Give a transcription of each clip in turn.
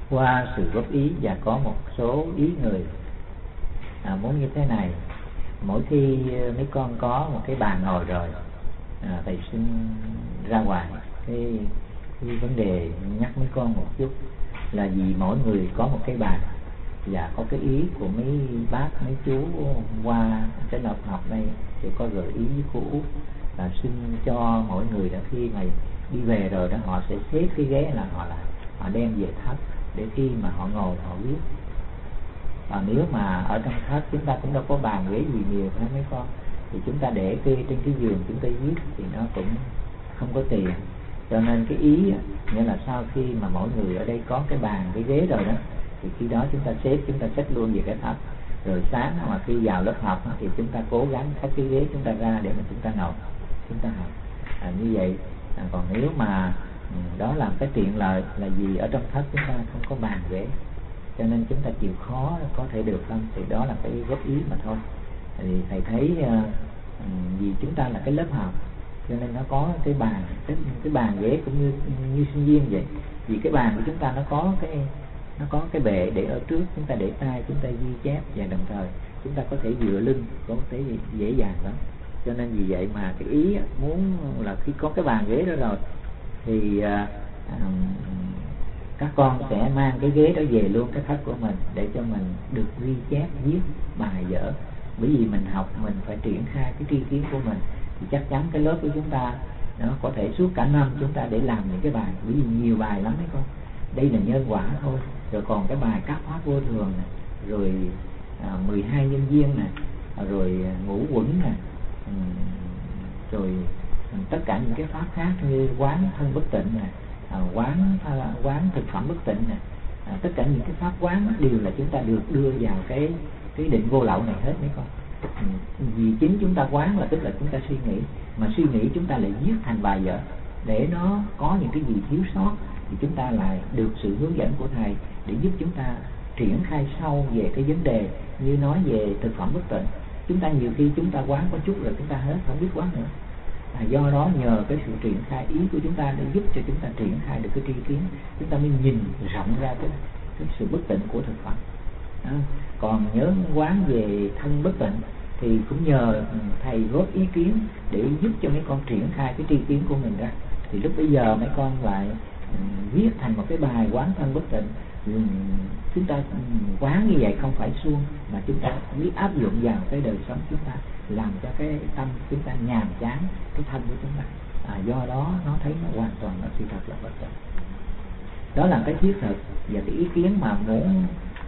qua sự góp ý và có một số ý người muốn như thế này: mỗi khi mấy con có một cái bàn ngồi rồi, thầy xin ra ngoài cái vấn đề nhắc mấy con một chút, là vì mỗi người có một cái bàn và có cái ý của mấy bác mấy chú qua cái lớp học này thì có gợi ý với cô Út là xin cho mỗi người đó khi mà đi về rồi đó, họ sẽ xếp cái ghế là họ đem về thất để khi mà họ ngồi họ viết. Và nếu mà ở trong thất chúng ta cũng đâu có bàn ghế gì nhiều hết mấy con, thì chúng ta để trên cái giường chúng ta viết thì nó cũng không có tiền. Cho nên cái ý nghĩa là sau khi mà mỗi người ở đây có cái bàn cái ghế rồi đó, thì khi đó chúng ta xếp luôn về cái thất. Rồi sáng mà khi vào lớp học thì chúng ta cố gắng xách cái ghế chúng ta ra để mà chúng ta ngồi, chúng ta học như vậy. Còn nếu mà đó là cái tiện lợi là vì ở trong thất chúng ta không có bàn ghế, cho nên chúng ta chịu khó có thể được không, thì đó là cái góp ý mà thôi. Thì thầy thấy vì chúng ta là cái lớp học cho nên nó có cái bàn ghế cũng như sinh viên vậy. Vì cái bàn của chúng ta nó có cái bệ để ở trước, chúng ta để tay chúng ta ghi chép, và đồng thời chúng ta có thể dựa lưng, có thể dễ dàng lắm. Cho nên vì vậy mà cái ý muốn là khi có cái bàn ghế đó rồi thì các con sẽ mang cái ghế đó về luôn cái thất của mình để cho mình được ghi chép, viết bài vở. Bởi vì mình học mình phải triển khai cái tri kiến của mình, thì chắc chắn cái lớp của chúng ta nó có thể suốt cả năm chúng ta để làm những cái bài, bởi vì nhiều bài lắm đấy con. Đây là nhân quả thôi, rồi còn cái bài các pháp vô thường này, rồi 12 nhân duyên này, rồi ngũ quẩn này, rồi tất cả những cái pháp khác như quán thân bất tịnh này, quán thực phẩm bất tịnh này, tất cả những cái pháp quán đều là chúng ta được đưa vào cái định vô lậu này hết mấy con. Vì chính chúng ta quán là tức là chúng ta suy nghĩ, mà suy nghĩ chúng ta lại viết thành bài vở, để nó có những cái gì thiếu sót thì chúng ta lại được sự hướng dẫn của thầy để giúp chúng ta triển khai sâu về cái vấn đề. Như nói về thực phẩm bất tịnh, chúng ta nhiều khi chúng ta quán có chút rồi chúng ta hết, không biết quán nữa. Do đó nhờ cái sự triển khai ý của chúng ta để giúp cho chúng ta triển khai được cái tri kiến, chúng ta mới nhìn rộng ra cái sự bất tịnh của thực phẩm. Còn nhớ quán về thân bất tịnh thì cũng nhờ thầy góp ý kiến để giúp cho mấy con triển khai cái tri kiến của mình ra. Thì lúc bây giờ mấy con lại viết thành một cái bài quán thân bất tịnh. Chúng ta quán như vậy không phải suông, mà chúng ta biết áp dụng vào cái đời sống chúng ta, làm cho cái tâm chúng ta nhàm chán cái thân của chúng ta. Do đó nó thấy nó hoàn toàn là sự thật là bất tịnh. Đó là cái thiết thực và cái ý kiến mà muốn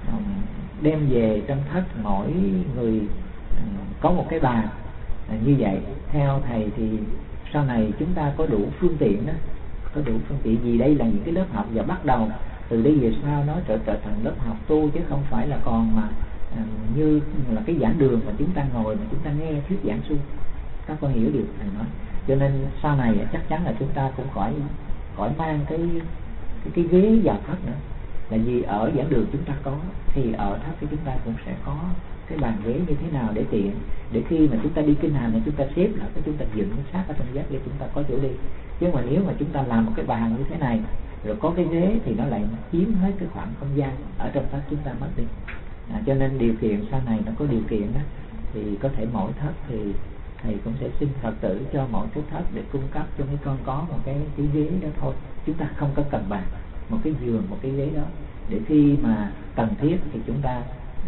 đem về trong thất mỗi người có một cái bàn như vậy. Theo thầy thì sau này chúng ta có đủ phương tiện đó, có đủ phương tiện, vì đây là những cái lớp học và bắt đầu từ đây về sau nó trở thành lớp học tu, chứ không phải là còn mà như là cái giảng đường mà chúng ta ngồi mà chúng ta nghe thuyết giảng suông. Các con hiểu điều thầy nói. Cho nên sau này chắc chắn là chúng ta cũng khỏi mang cái ghế vào thất nữa, là vì ở giảng đường chúng ta có, thì ở thất thì chúng ta cũng sẽ có cái bàn ghế như thế nào để tiện, để khi mà chúng ta đi kinh hành thì chúng ta xếp lại, cái chúng ta dựng sát ở trong vách để chúng ta có chỗ đi. Chứ mà nếu mà chúng ta làm một cái bàn như thế này rồi có cái ghế thì nó lại chiếm hết cái khoảng không gian ở trong thất chúng ta mất đi. Cho nên điều kiện sau này nó có điều kiện đó, thì có thể mỗi thất thì thầy cũng sẽ xin Phật tử cho mỗi cái thất để cung cấp cho mấy con có một cái ghế đó thôi. Chúng ta không có cần bàn, một cái giường, một cái ghế đó, để khi mà cần thiết thì chúng ta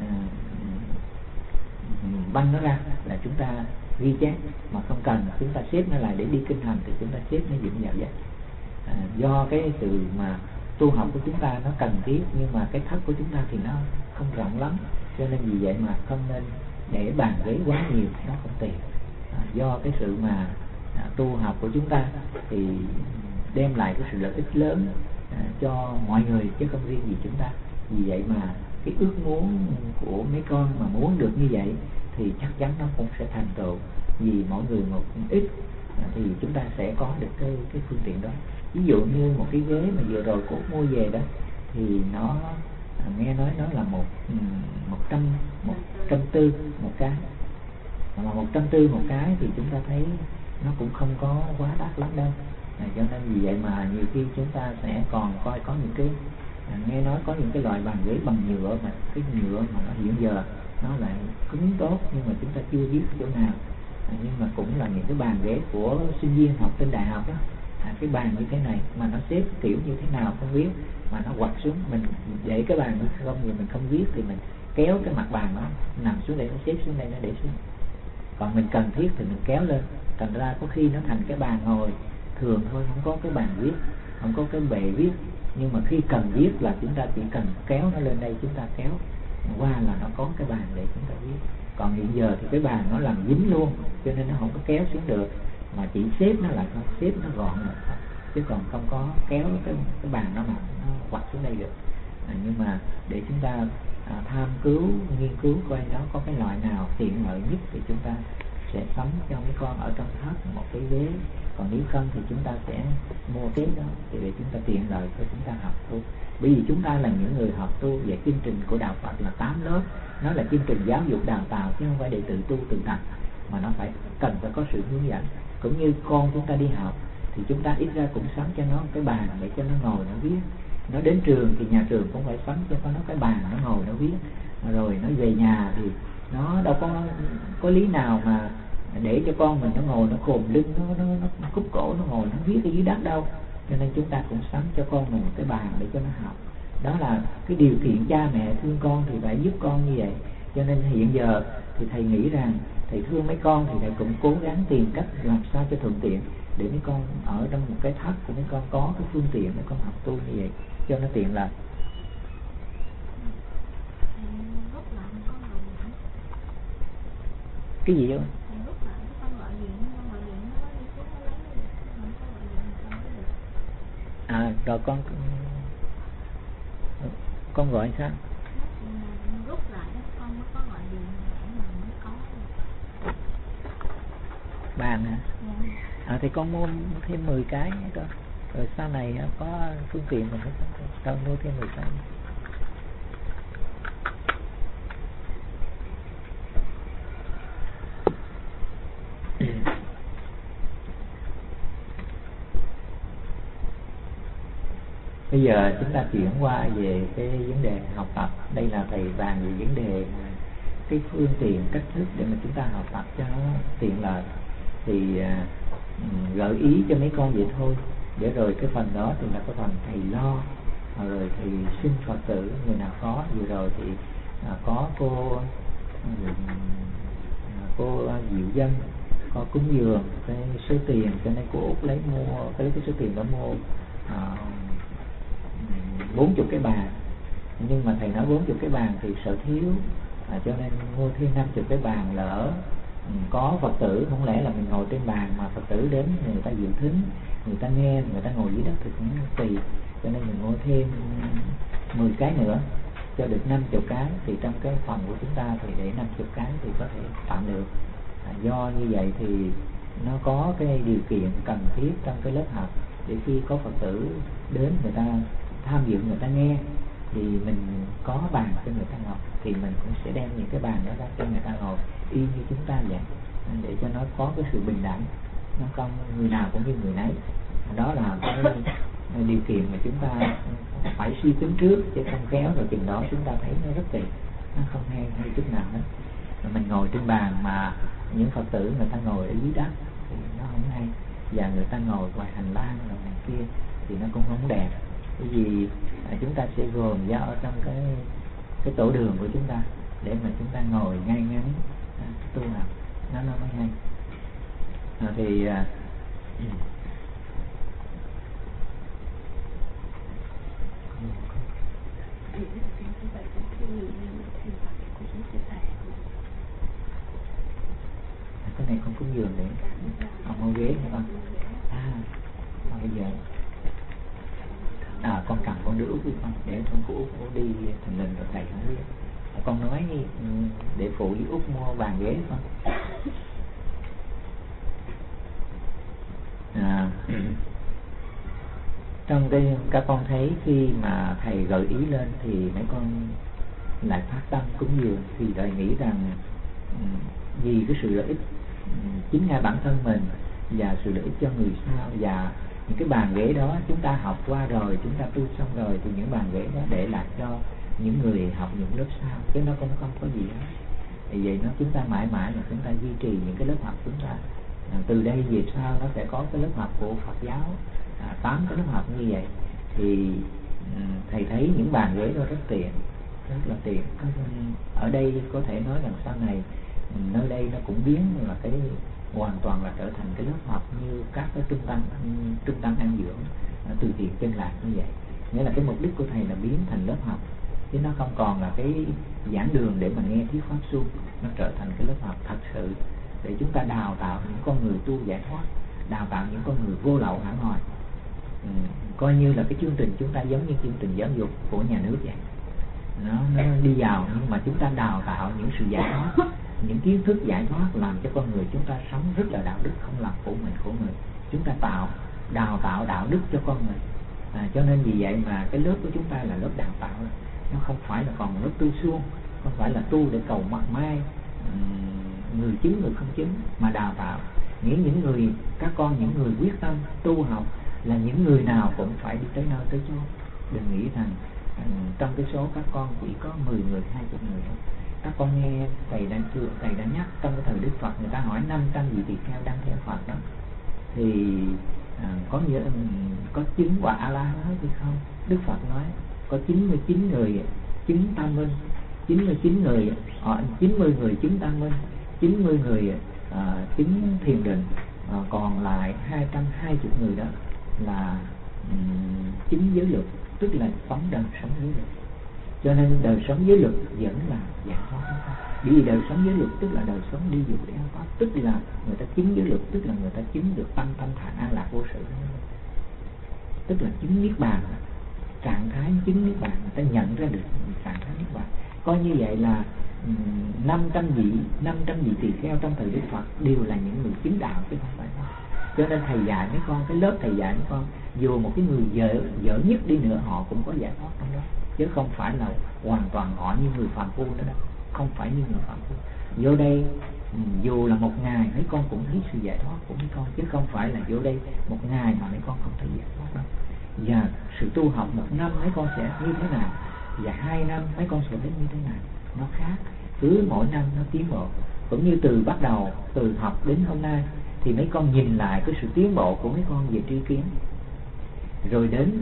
băng nó ra là chúng ta ghi chép, mà không cần chúng ta xếp nó lại để đi kinh hành thì chúng ta xếp nó dựng vào vậy. Do cái sự mà tu học của chúng ta nó cần thiết, nhưng mà cái thất của chúng ta thì nó không rộng lắm, cho nên vì vậy mà không nên để bàn ghế quá nhiều, nó không tiện. Do cái sự mà tu học của chúng ta thì đem lại cái sự lợi ích lớn cho mọi người chứ không riêng gì chúng ta. Vì vậy mà cái ước muốn của mấy con mà muốn được như vậy thì chắc chắn nó cũng sẽ thành tựu. Vì mỗi người một ít thì chúng ta sẽ có được cái phương tiện đó. Ví dụ như một cái ghế mà vừa rồi của mua về đó thì nó nghe nói nó là 140 một cái, mà 140 một cái thì chúng ta thấy nó cũng không có quá đắt lắm đâu. Cho nên vì vậy mà nhiều khi chúng ta sẽ còn coi có những cái Nghe nói có những cái loại bàn ghế bằng nhựa, mà cái nhựa mà hiện giờ nó lại cứng tốt, nhưng mà chúng ta chưa biết chỗ nào. Nhưng mà cũng là những cái bàn ghế của sinh viên học trên đại học đó. Cái bàn như thế này mà nó xếp kiểu như thế nào không biết, mà nó quặt xuống, mình để cái bàn không thì mình không biết, thì mình kéo cái mặt bàn nó nằm xuống đây, nó xếp xuống đây, nó để xuống. Còn mình cần thiết thì mình kéo lên, thành ra có khi nó thành cái bàn ngồi thường thôi, không có cái bàn viết, không có cái bệ viết. Nhưng mà khi cần viết là chúng ta chỉ cần kéo nó lên đây, chúng ta kéo qua là nó có cái bàn để chúng ta viết. Còn hiện giờ thì cái bàn nó làm dính luôn, cho nên nó không có kéo xuống được, mà chỉ xếp nó lại thôi, xếp nó gọn lại thôi, chứ còn không có kéo cái bàn nó mà nó quặt xuống đây được. Nhưng mà để chúng ta tham cứu, nghiên cứu coi nó có cái loại nào tiện lợi nhất thì chúng ta sẽ sắm cho mấy con ở trong thất một cái ghế. Còn nếu không thì chúng ta sẽ mua cái đó để chúng ta tiện lợi cho chúng ta học tu. Bởi vì chúng ta là những người học tu về chương trình của đạo Phật là 8 lớp, nó là chương trình giáo dục đào tạo chứ không phải để tự tu tự tập, mà nó cần phải có sự hướng dẫn. Cũng như con chúng ta đi học thì chúng ta ít ra cũng sắm cho nó cái bàn để cho nó ngồi nó viết. Nó đến trường thì nhà trường cũng phải sắm cho nó cái bàn nó ngồi nó viết. Rồi nó về nhà thì nó đâu có lý nào mà để cho con mình nó ngồi nó khồm lưng, nó cúp cổ nó ngồi nó viết ở dưới đất đâu. Cho nên chúng ta cũng sắm cho con mình một cái bàn để cho nó học. Đó là cái điều kiện cha mẹ thương con thì phải giúp con như vậy. Cho nên hiện giờ thì thầy nghĩ rằng thầy thương mấy con thì thầy cũng cố gắng tìm cách làm sao cho thuận tiện để mấy con ở trong một cái thất của mấy con có cái phương tiện mấy con học tu như vậy cho nó tiện lợi. Cái gì vậy? Rồi con gọi sao? Rút lại đó, con mới có gọi điện mới có. Bàn hả? Dạ. Thì con mua thêm 10 cái nữa, rồi sau này có phương tiện mình con mua thêm 10 cái. Bây giờ chúng ta chuyển qua về cái vấn đề học tập. Đây là thầy bàn về vấn đề cái phương tiện, cách thức để mà chúng ta học tập cho nó tiện lợi. Thì gợi ý cho mấy con vậy thôi. Để rồi cái phần đó thì là cái phần thầy lo. Rồi thì xin Phật tử người nào có. Vừa rồi thì có cô Diệu Dân có cúng dường cái số tiền, cho nên cô Út lấy cái số tiền đó mua 40 cái bàn. Nhưng mà thầy nói 40 cái bàn thì sợ thiếu, cho nên mua thêm 50 cái bàn. Lỡ có Phật tử, không lẽ là mình ngồi trên bàn mà Phật tử đến người ta dự thính, người ta nghe, người ta ngồi dưới đất thì cũng tùy. Cho nên mình mua thêm 10 cái nữa cho được 50 cái. Thì trong cái phòng của chúng ta thì để 50 cái thì có thể tạm được. Do như vậy thì nó có cái điều kiện cần thiết trong cái lớp học, để khi có Phật tử đến người ta tham dự, người ta nghe, thì mình có bàn cho người ta ngồi, thì mình cũng sẽ đem những cái bàn đó ra cho người ta ngồi y như chúng ta vậy, để cho nó có cái sự bình đẳng, nó không người nào cũng như người nấy. Đó là cái điều kiện mà chúng ta phải suy tính trước, chứ không khéo rồi chừng đó chúng ta thấy nó rất kỳ, nó không hay chút nào hết. Mình ngồi trên bàn mà những Phật tử người ta ngồi ở dưới đất thì nó không hay, và người ta ngồi ngoài hành lang rồi này kia thì nó cũng không đẹp. Bởi vì chúng ta sẽ gồm ra ở trong cái tổ đường của chúng ta, để mà chúng ta ngồi ngay ngắn tu học nó mới hay. Thì cái này không cúng dường để ông mua ghế hả con? Bây giờ con cầm con đưa Út đi con, để con của Út đi thành linh rồi thầy không biết. Con nói để phụ với Út mua bàn ghế con. Trong cái các con thấy khi mà thầy gợi ý lên thì mấy con lại phát tâm cúng dường, thì thầy nghĩ rằng vì cái sự lợi ích chính ngay bản thân mình và sự lợi ích cho người sau, và những cái bàn ghế đó chúng ta học qua rồi, chúng ta tu xong rồi, thì những bàn ghế đó để lại cho những người học những lớp sau, chứ nó cũng không có gì hết. Vì vậy chúng ta mãi mãi là chúng ta duy trì những cái lớp học chúng ta. Từ đây về sau nó sẽ có cái lớp học của Phật giáo, 8 cái lớp học như vậy. Thì thầy thấy những bàn ghế đó rất tiện, rất là tiện. Ở đây có thể nói rằng sau này nơi đây nó cũng biến là cái hoàn toàn là trở thành cái lớp học như các cái trung tâm ăn dưỡng từ thiện Chân Lạc như vậy. Nghĩa là cái mục đích của thầy là biến thành lớp học, chứ nó không còn là cái giảng đường để mà nghe thuyết pháp suông. Nó trở thành cái lớp học thật sự để chúng ta đào tạo những con người tu giải thoát, đào tạo những con người vô lậu hẳn hoi. Coi như là cái chương trình chúng ta giống như chương trình giáo dục của nhà nước vậy. Nó đi vào, nhưng mà chúng ta đào tạo những sự giải thoát, những kiến thức giải thoát, làm cho con người chúng ta sống rất là đạo đức, không làm khổ mình khổ người. Chúng ta đào tạo đạo đức cho con người. Cho nên vì vậy mà cái lớp của chúng ta là lớp đào tạo, nó không phải là còn lớp tu suông, không phải là tu để cầu mặt mai người chứng người không chứng, mà đào tạo những người, các con, những người quyết tâm tu học là những người nào cũng phải đi tới nơi tới chốn. Đừng nghĩ rằng trong cái số các con chỉ có 10 người, 20 người thôi. Các con nghe thầy đã nhắc trong cái thời Đức Phật, người ta hỏi 500 vị tỳ kheo đang theo Phật đó, thì có chứng quả A La nói thì không. Đức Phật nói có 99 người chứng tam minh, 99 người 90 người chứng tam minh, 90 người chứng thiền định, còn lại 220 người đó là chứng giới luật, tức là sống đời sống giới luật. Cho nên đời sống giới luật vẫn là giải thoát. Bởi vì đời sống giới luật tức là đời sống đi dục để an thoát, tức là người ta chứng giới luật, tức là người ta chứng được tâm thản an lạc vô sự, tức là chứng niết bàn, trạng thái chứng niết bàn, người ta nhận ra được trạng thái niết bàn. Coi như vậy là 500 vị tỳ kheo trong thời Đức Phật đều là những người chứng đạo chứ không phải đó. Cho nên thầy dạy mấy con, cái lớp thầy dạy mấy con, dù một cái người dở nhất đi nữa họ cũng có giải thoát trong đó, chứ không phải là hoàn toàn họ như người phàm phu nữa đâu. Không phải như người phàm phu. Vô đây dù là một ngày mấy con cũng thấy sự giải thoát của mấy con, chứ không phải là vô đây một ngày mà mấy con không thấy giải thoát đâu. Và sự tu học 1 năm mấy con sẽ như thế nào, và 2 năm mấy con sẽ đến như thế nào, nó khác. Cứ mỗi năm nó tiến bộ. Cũng như từ bắt đầu từ học đến hôm nay thì mấy con nhìn lại cái sự tiến bộ của mấy con về tri kiến, rồi đến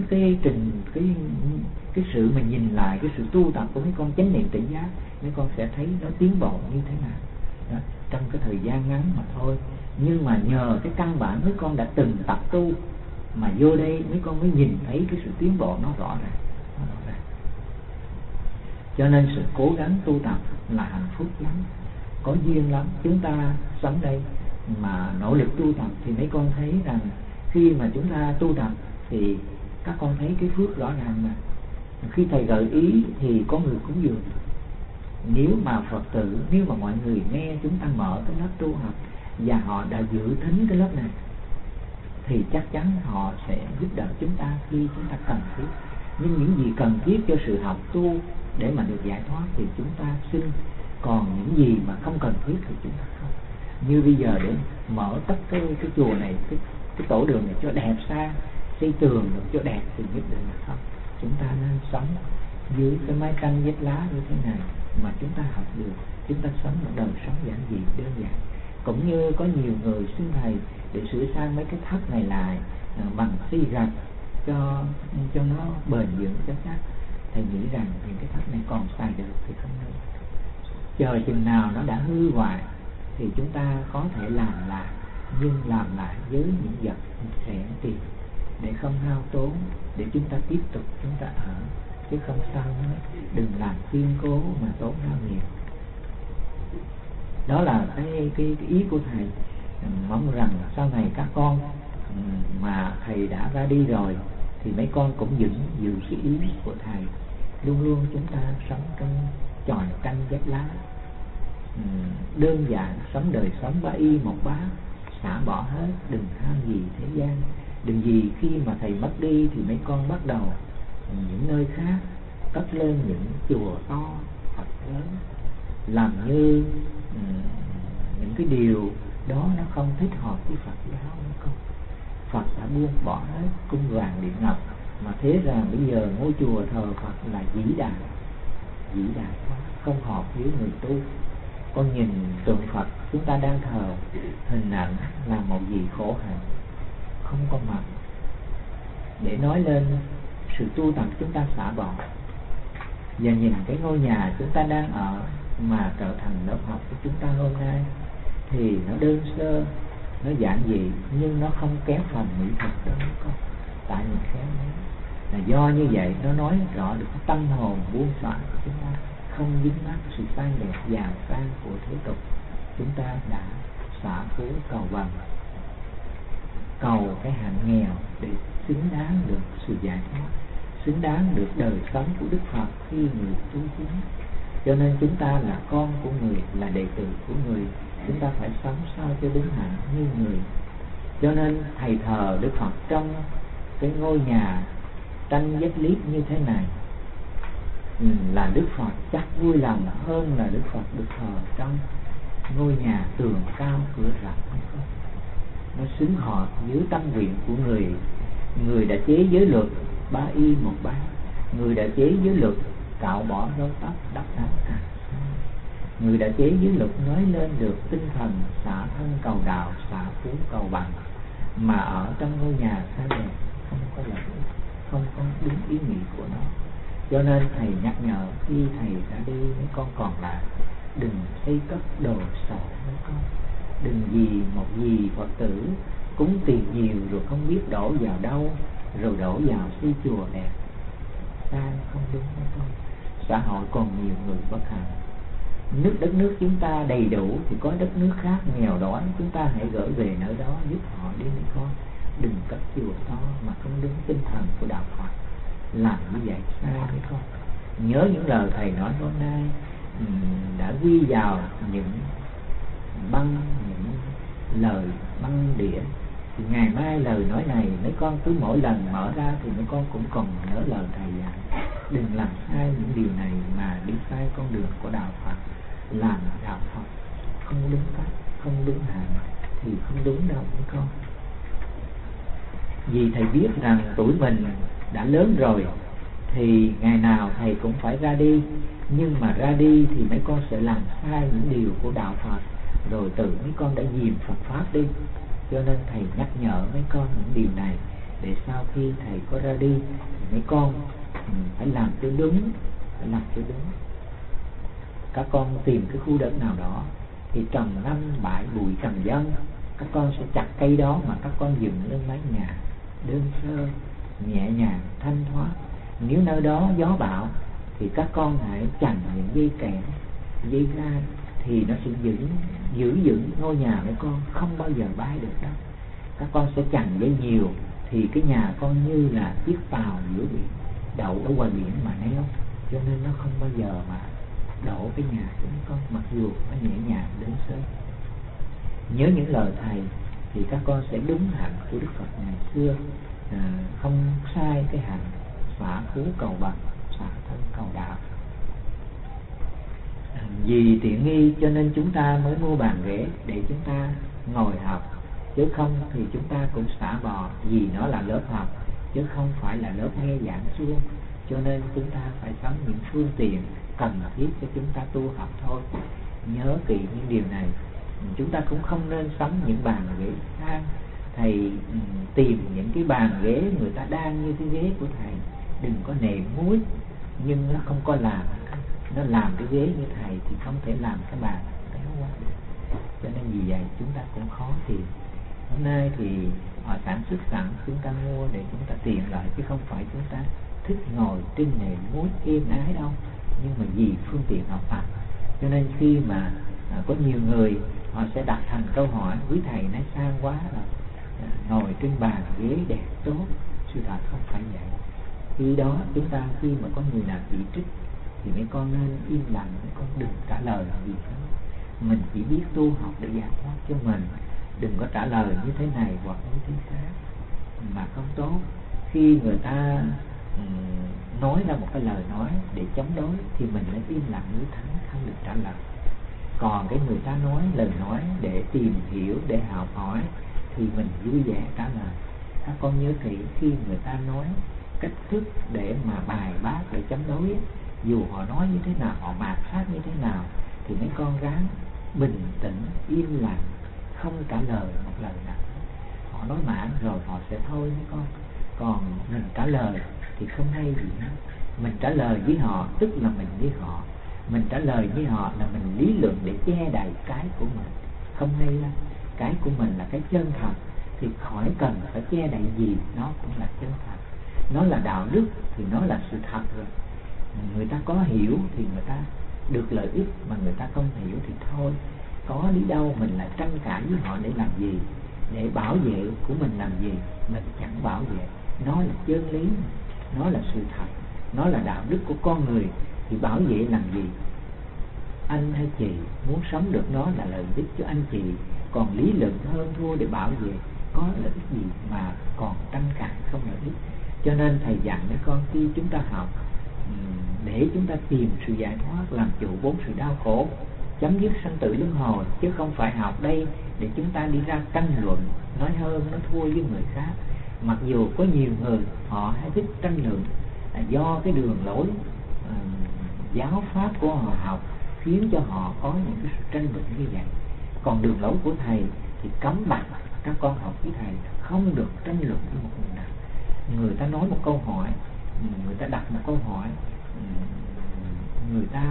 cái sự mình nhìn lại cái sự tu tập của mấy con chánh niệm tỉnh giác, mấy con sẽ thấy nó tiến bộ như thế nào đó, trong cái thời gian ngắn mà thôi. Nhưng mà nhờ cái căn bản mấy con đã từng tập tu mà vô đây mấy con mới nhìn thấy cái sự tiến bộ nó rõ ràng. Cho nên sự cố gắng tu tập là hạnh phúc lắm, có duyên lắm. Chúng ta sống đây mà nỗ lực tu tập thì mấy con thấy rằng khi mà chúng ta tu tập thì các con thấy cái phước rõ ràng mà. Khi thầy gợi ý thì có người cúng dường. Nếu mà Phật tử, nếu mà mọi người nghe chúng ta mở cái lớp tu học và họ đã giữ thính cái lớp này thì chắc chắn họ sẽ giúp đỡ chúng ta khi chúng ta cần thiết. Nhưng những gì cần thiết cho sự học tu để mà được giải thoát thì chúng ta xin, còn những gì mà không cần thiết thì chúng ta không. Như bây giờ để mở tất cái chùa này, cái tổ đường này cho đẹp sang, xây tường được cho đẹp thì nhất định là không. Chúng ta nên sống dưới cái mái tranh vách lá như thế này mà chúng ta học được, chúng ta sống một đời sống giản dị đơn giản. Cũng như có nhiều người xin thầy để sửa sang mấy cái thất này lại bằng xi gạch cho nó bền vững cho chắc. Thầy nghĩ rằng những cái thất này còn xài được thì không nên. Chờ chừng nào nó đã hư hoại thì chúng ta có thể làm lại, nhưng làm lại với những vật rẻ tiền để không hao tốn, để chúng ta tiếp tục chúng ta ở, chứ không sao nữa. Đừng làm kiên cố mà tốn hao nhiều. Đó là cái ý của thầy. Mong rằng sau này các con mà thầy đã ra đi rồi thì mấy con cũng giữ cái ý của thầy. Luôn luôn chúng ta sống trong tròi canh vách lá, đơn giản, sống đời sống 3 y 1 bát, xả bỏ hết, đừng tham gì thế gian. Đừng gì khi mà thầy mất đi thì mấy con bắt đầu những nơi khác cất lên những chùa to, Phật lớn, làm như những cái điều đó nó không thích hợp với Phật giáo nữa con. Phật đã buông bỏ hết cung vàng điện ngọc, mà thế rằng bây giờ ngôi chùa thờ Phật là vĩ đại quá, không hợp với người tu. Con nhìn tượng Phật chúng ta đang thờ, hình ảnh là một gì khổ hạnh, không có mặt để nói lên sự tu tập chúng ta xả bỏ. Và nhìn cái ngôi nhà chúng ta đang ở mà trở thành lớp học của chúng ta hôm nay, thì nó đơn sơ, nó giản dị, nhưng nó không kém phần mỹ thuật đâu con. Tại mình khéo là do như vậy nó nói rõ được cái tâm hồn buông xả của chúng ta, không dính mắc sự sang đẹp giàu sang của thế tục. Chúng ta đã xả phú cầu bằng, cầu cái hạng nghèo để xứng đáng được sự giải thoát, xứng đáng được đời sống của Đức Phật khi người tu chứng. Cho nên chúng ta là con của người, là đệ tử của người, chúng ta phải sống sao cho đúng hạnh như người. Cho nên thầy thờ Đức Phật trong cái ngôi nhà tranh vách liếp như thế này là Đức Phật chắc vui lòng hơn là Đức Phật được thờ trong ngôi nhà tường cao cửa rộng. Nó xứng hợp dưới tâm nguyện của người. Người đã chế giới luật 3 y 1 bát, người đã chế giới luật cạo bỏ râu tóc đắp áo. Người đã chế giới luật nói lên được tinh thần xả thân cầu đạo, xả phú cầu bằng, mà ở trong ngôi nhà xa đẹp không có lợi, không có đúng ý nghĩa của nó. Cho nên thầy nhắc nhở khi thầy đã đi, mấy con còn lại đừng xây cất đồ sộ mấy con. Đừng vì một gì Phật tử cúng tiền nhiều rồi không biết đổ vào đâu, rồi đổ vào xây chùa đẹp. Sao không đúng mấy con? Xã hội còn nhiều người bất hạnh. Đất nước chúng ta đầy đủ thì có đất nước khác nghèo đói, chúng ta hãy gửi về nơi đó giúp họ đi mấy con. Đừng cất chùa to mà không đúng tinh thần của đạo Phật. Làm như vậy sai mấy con. Nhớ những lời thầy nói hôm nay đã ghi vào những băng, những lời băng đĩa. Thì ngày mai lời nói này mấy con cứ mỗi lần mở ra thì mấy con cũng còn nhớ lời thầy dạy. Đừng làm sai những điều này mà đi sai con đường của đạo Phật. Làm đạo Phật không đúng cách, không đúng hạnh thì không đúng đâu mấy con. Vì thầy biết rằng tuổi mình đã lớn rồi thì ngày nào thầy cũng phải ra đi. Nhưng mà ra đi thì mấy con sẽ làm sai những điều của đạo Phật, rồi tự mấy con đã dìm Phật Pháp đi. Cho nên thầy nhắc nhở mấy con những điều này, để sau khi thầy có ra đi thì mấy con phải làm cho đúng, phải làm cho đúng. Các con tìm cái khu đất nào đó thì trồng 5 bãi bụi trầm dân, các con sẽ chặt cây đó mà các con dựng lên mái nhà đơn sơ, nhẹ nhàng, thanh thoát. Nếu nơi đó gió bão thì các con hãy chằng những dây kẽm, dây gai, thì nó sẽ giữ vững ngôi nhà của con, không bao giờ bay được đâu. Các con sẽ chằng dây nhiều thì cái nhà con như là chiếc tàu giữa biển, đậu ở ngoài biển mà neo, cho nên nó không bao giờ mà đổ cái nhà của con, mặc dù nó nhẹ nhàng đến sớm. Nhớ những lời thầy thì các con sẽ đúng hạnh của Đức Phật ngày xưa, không sai cái hạnh xả phú cầu bằng, xả thân cầu đạo. Vì tiện nghi cho nên chúng ta mới mua bàn ghế để chúng ta ngồi học, chứ không thì chúng ta cũng xả bỏ, vì nó là lớp học chứ không phải là lớp nghe giảng suông. Cho nên chúng ta phải sống những phương tiện cần thiết cho chúng ta tu học thôi. Nhớ kỹ những điều này. Chúng ta cũng không nên sắm những bàn ghế sang. Thầy tìm những cái bàn ghế người ta đang như cái ghế của thầy, đừng có nệm muối nhưng nó không có làm. Nó làm cái ghế như thầy thì không thể làm cái bàn kéo quá được. Cho nên vì vậy chúng ta cũng khó tìm. Hôm nay thì họ sản xuất sẵn, chúng ta mua để chúng ta tiện lợi, chứ không phải chúng ta thích ngồi trên nệm muối êm ái đâu. Nhưng mà vì phương tiện học tập, cho nên khi mà có nhiều người họ sẽ đặt thành câu hỏi: quý thầy nói sang quá rồi, ngồi trên bàn ghế đẹp tốt. Sự thật không phải vậy. Khi đó chúng ta khi mà có người nào chỉ trích thì mấy con nên im lặng, mấy con đừng trả lời gì hết. Mình chỉ biết tu học để giải thoát cho mình, đừng có trả lời như thế này hoặc như thế khác mà không tốt. Khi người ta nói ra một cái lời nói để chống đối thì mình lại im lặng như thắng, không được trả lời. Còn cái người ta nói lời nói để tìm hiểu, để học hỏi thì mình vui vẻ trả lời. Các con nhớ kỹ, khi người ta nói cách thức để mà bài bác, để chống đối, dù họ nói như thế nào, họ mạt sát như thế nào, thì mấy con ráng bình tĩnh, im lặng, không trả lời một lời nào. Họ nói mãi rồi họ sẽ thôi mấy con. Còn mình trả lời thì không hay gì hết. Mình trả lời với họ tức là mình với họ. Mình trả lời với họ là mình lý luận để che đậy cái của mình. Không hay lắm. Cái của mình là cái chân thật, thì khỏi cần phải che đậy gì, nó cũng là chân thật. Nó là đạo đức thì nó là sự thật rồi. Người ta có hiểu thì người ta được lợi ích, mà người ta không hiểu thì thôi. Có lý đâu mình lại tranh cãi với họ để làm gì? Để bảo vệ của mình làm gì? Mình chẳng bảo vệ. Nó là chân lý, nó là sự thật, nó là đạo đức của con người, thì bảo vệ làm gì? Anh hay chị muốn sống được nó là lợi ích cho anh chị, còn lý luận hơn thua để bảo vệ có lợi ích gì mà còn tranh cãi không lợi ích. Cho nên thầy dặn với con, khi chúng ta học để chúng ta tìm sự giải thoát, làm chủ bốn sự đau khổ, chấm dứt sanh tử luân hồi, chứ không phải học đây để chúng ta đi ra tranh luận, nói hơn nói thua với người khác. Mặc dù có nhiều người họ hay thích tranh luận do cái đường lối giáo pháp của họ học khiến cho họ có những cái sự tranh luận như vậy. Còn đường lối của thầy thì cấm bặt các con học với thầy không được tranh luận với một người nào. Người ta nói một câu hỏi, người ta đặt một câu hỏi, người ta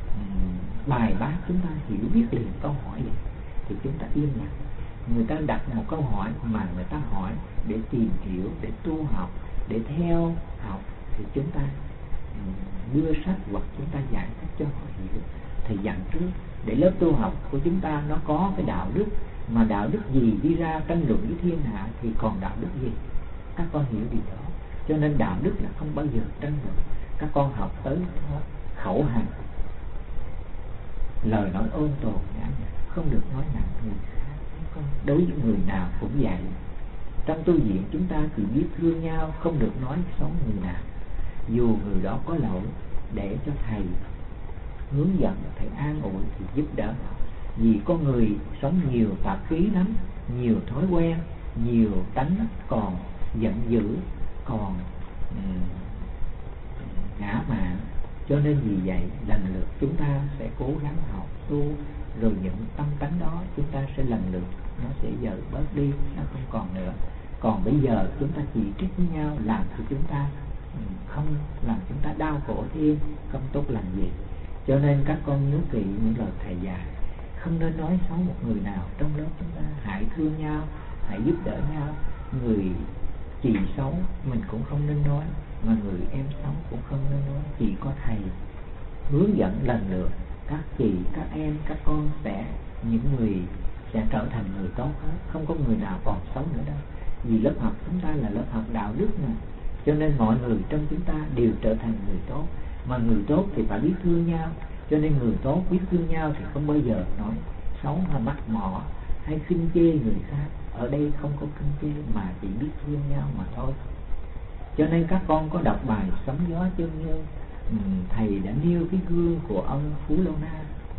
bài bác chúng ta hiểu biết liền câu hỏi vậy, thì chúng ta im lặng. Người ta đặt một câu hỏi mà người ta hỏi để tìm hiểu, để tu học, để theo học, thì chúng ta đưa sách hoặc chúng ta giải thích cho họ hiểu. Thầy dặn trước để lớp tu học của chúng ta nó có cái đạo đức, mà đạo đức gì đi ra tranh luận với thiên hạ thì còn đạo đức gì? Các con hiểu điều đó. Cho nên đạo đức là không bao giờ tranh luận. Các con học tới khẩu hành, lời nói ôn tồn, không được nói nặng người khác. Đối với người nào cũng vậy. Trong tu viện chúng ta chỉ biết thương nhau, không được nói xấu người nào, dù người đó có lỗi, để cho thầy hướng dẫn, thầy an ủi thì giúp đỡ họ. Vì có người sống nhiều tạp khí lắm, nhiều thói quen, nhiều tánh còn giận dữ, còn ngã mạn. Cho nên vì vậy lần lượt chúng ta sẽ cố gắng học tu, rồi những tâm tánh đó chúng ta sẽ lần lượt nó sẽ dời bớt đi, nó không còn nữa. Còn bây giờ chúng ta chỉ trích với nhau, làm cho chúng ta không làm chúng ta đau khổ thêm, không tốt lành gì. Cho nên các con nhớ kỹ những lời thầy dạy, không nên nói xấu một người nào trong lớp chúng ta. Hãy thương nhau, hãy giúp đỡ nhau. Người chị xấu mình cũng không nên nói, mà người em xấu cũng không nên nói. Chỉ có thầy hướng dẫn lần lượt, các chị, các em, các con những người sẽ trở thành người tốt hết, không có người nào còn xấu nữa đâu. Vì lớp học chúng ta là lớp học đạo đức mà, cho nên mọi người trong chúng ta đều trở thành người tốt. Mà người tốt thì phải biết thương nhau, cho nên người tốt biết thương nhau thì không bao giờ nói xấu hay mắc mỏ hay khinh chê người khác. Ở đây không có khinh chê mà chỉ biết thương nhau mà thôi. Cho nên các con có đọc bài Sóng Gió Chân Nhân, thầy đã nêu cái gương của ông Phú Lâu Na.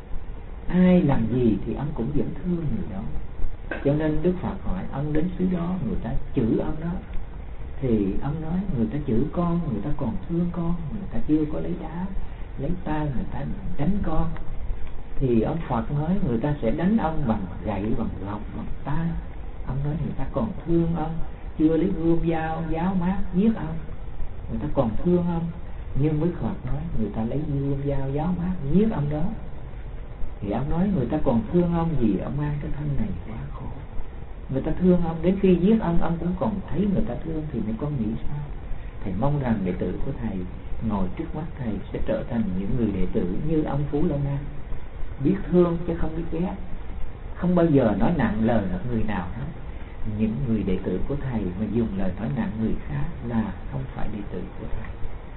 Ai làm gì thì ông cũng vẫn thương người đó. Cho nên Đức Phật hỏi ông đến xứ đó, người ta chửi ông đó, thì ông nói người ta chửi con, người ta còn thương con, người ta chưa có lấy đá lấy tay người ta đánh con. Thì ông Phật nói người ta sẽ đánh ông bằng gậy, bằng gọc, bằng tay. Ông nói người ta còn thương ông, chưa lấy gươm dao giáo mát giết ông, người ta còn thương ông. Nhưng Đức Phật nói người ta lấy gươm dao giáo mát giết ông đó. Thì ông nói người ta còn thương ông vì ông mang cái thân này quá khổ. Người ta thương ông, đến khi giết ông cũng còn thấy người ta thương, thì mấy con nghĩ sao? Thầy mong rằng đệ tử của thầy ngồi trước mắt thầy sẽ trở thành những người đệ tử như ông Phú Lâu Na, biết thương chứ không biết ghét, không bao giờ nói nặng lời một người nào hết. Những người đệ tử của thầy mà dùng lời nói nặng người khác là không phải đệ tử của thầy.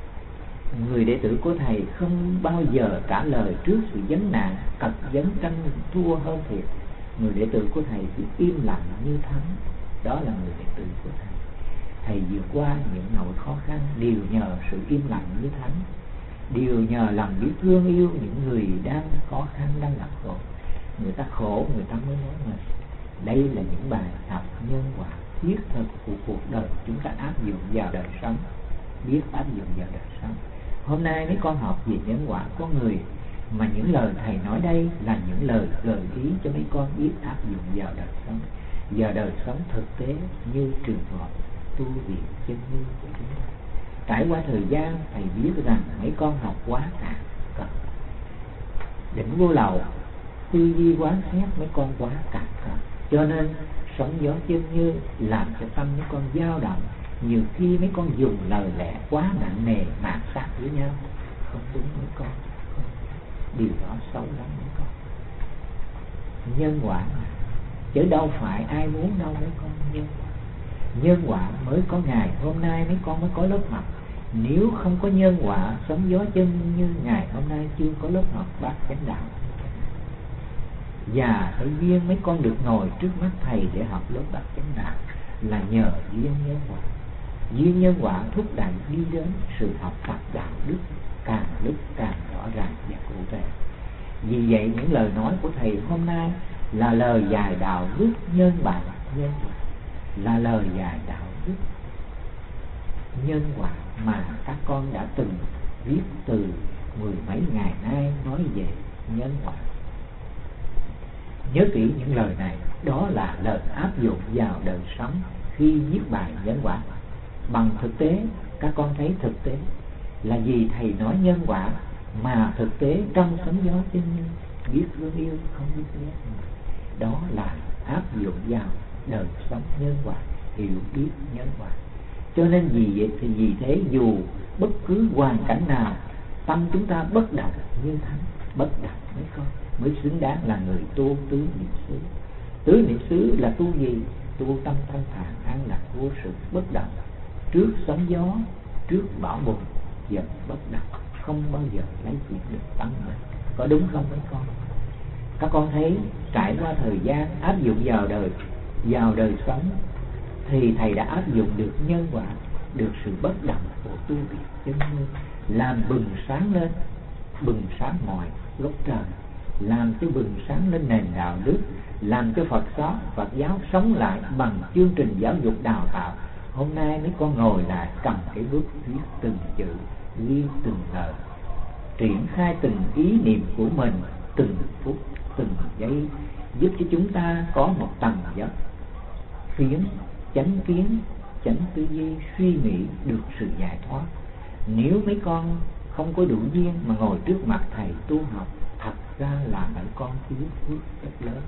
Người đệ tử của thầy không bao giờ trả lời trước sự vấn nạn, cật vấn tranh thua hơn thiệt. Người đệ tử của thầy chỉ im lặng như thánh. Đó là người đệ tử của thầy. Thầy vượt qua những nỗi khó khăn đều nhờ sự im lặng như thánh, đều nhờ lòng biết thương yêu những người đang khó khăn, đang gặp khổ. Người ta khổ người ta mới nói mình. Đây là những bài học nhân quả. thiết thực của cuộc đời chúng ta áp dụng vào đời sống, biết áp dụng vào đời sống. Hôm nay mấy con học về nhân quả con người, mà những lời thầy nói đây là những lời gợi ý cho mấy con biết áp dụng vào đời sống, vào đời sống thực tế như trường hợp tu viện chân như của chúng ta. Trải qua thời gian, thầy biết rằng mấy con học quá cạn cợt, đỉnh vô lậu, tư duy quán xét mấy con quá cạn cợt, cho nên sóng gió chân như làm cho tâm mấy con dao động. Nhiều khi mấy con dùng lời lẽ quá nặng nề mạt sát với nhau, không đúng mấy con, điều đó xấu lắm mấy con. Nhân quả chứ đâu phải ai muốn đâu mấy con. Nhân quả mới có ngày hôm nay mấy con mới có lớp học. Nếu không có nhân quả, sóng gió chân như ngày hôm nay chưa có lớp học bát chánh đạo. Và thấy duyên mấy con được ngồi trước mắt thầy để học lớp bát chánh đạo là nhờ duyên nhân quả. Duyên nhân quả thúc đẩy đi đến sự học tập đạo đức càng lúc càng rõ ràng và cụ thể. Vì vậy những lời nói của thầy hôm nay là lời dạy đạo đức nhân bản nhân quả, là lời dạy đạo đức nhân quả mà các con đã từng viết từ mười mấy ngày nay, nói về nhân quả. Nhớ kỹ những lời này, đó là lời áp dụng vào đời sống khi viết bài nhân quả. Bằng thực tế, các con thấy thực tế là vì thầy nói nhân quả, mà thực tế trong sóng gió chân như biết thương yêu không biết ghét. Đó là áp dụng vào đời sống nhân quả, hiểu biết nhân quả. Cho nên vì thế dù bất cứ hoàn cảnh nào, tâm chúng ta bất động như thánh, bất động mấy con mới xứng đáng là người tu tứ niệm xứ. Tứ niệm xứ là tu gì? Tu tâm thanh thản an lạc vô sự bất động, trước sóng gió, trước bão bùng vẫn bất động, không bao giờ lấy chuyện được tăng mình. Có đúng không mấy con? Các con thấy trải qua thời gian áp dụng vào đời sống thì thầy đã áp dụng được nhân quả, được sự bất động của tu viện chân như, làm bừng sáng lên, bừng sáng mọi gốc trời, làm cho bừng sáng lên nền đạo đức, làm cho Phật giáo sống lại bằng chương trình giáo dục đào tạo. Hôm nay mấy con ngồi lại cầm cái bút viết từng chữ, ghi từng lời, triển khai từng ý niệm của mình, từng phút, từng giây, giúp cho chúng ta có một tầm giấc khiến chánh kiến, chánh tư duy, suy nghĩ được sự giải thoát. Nếu mấy con không có đủ duyên mà ngồi trước mặt thầy tu học, thật ra là mấy con thiếu phước rất lớn.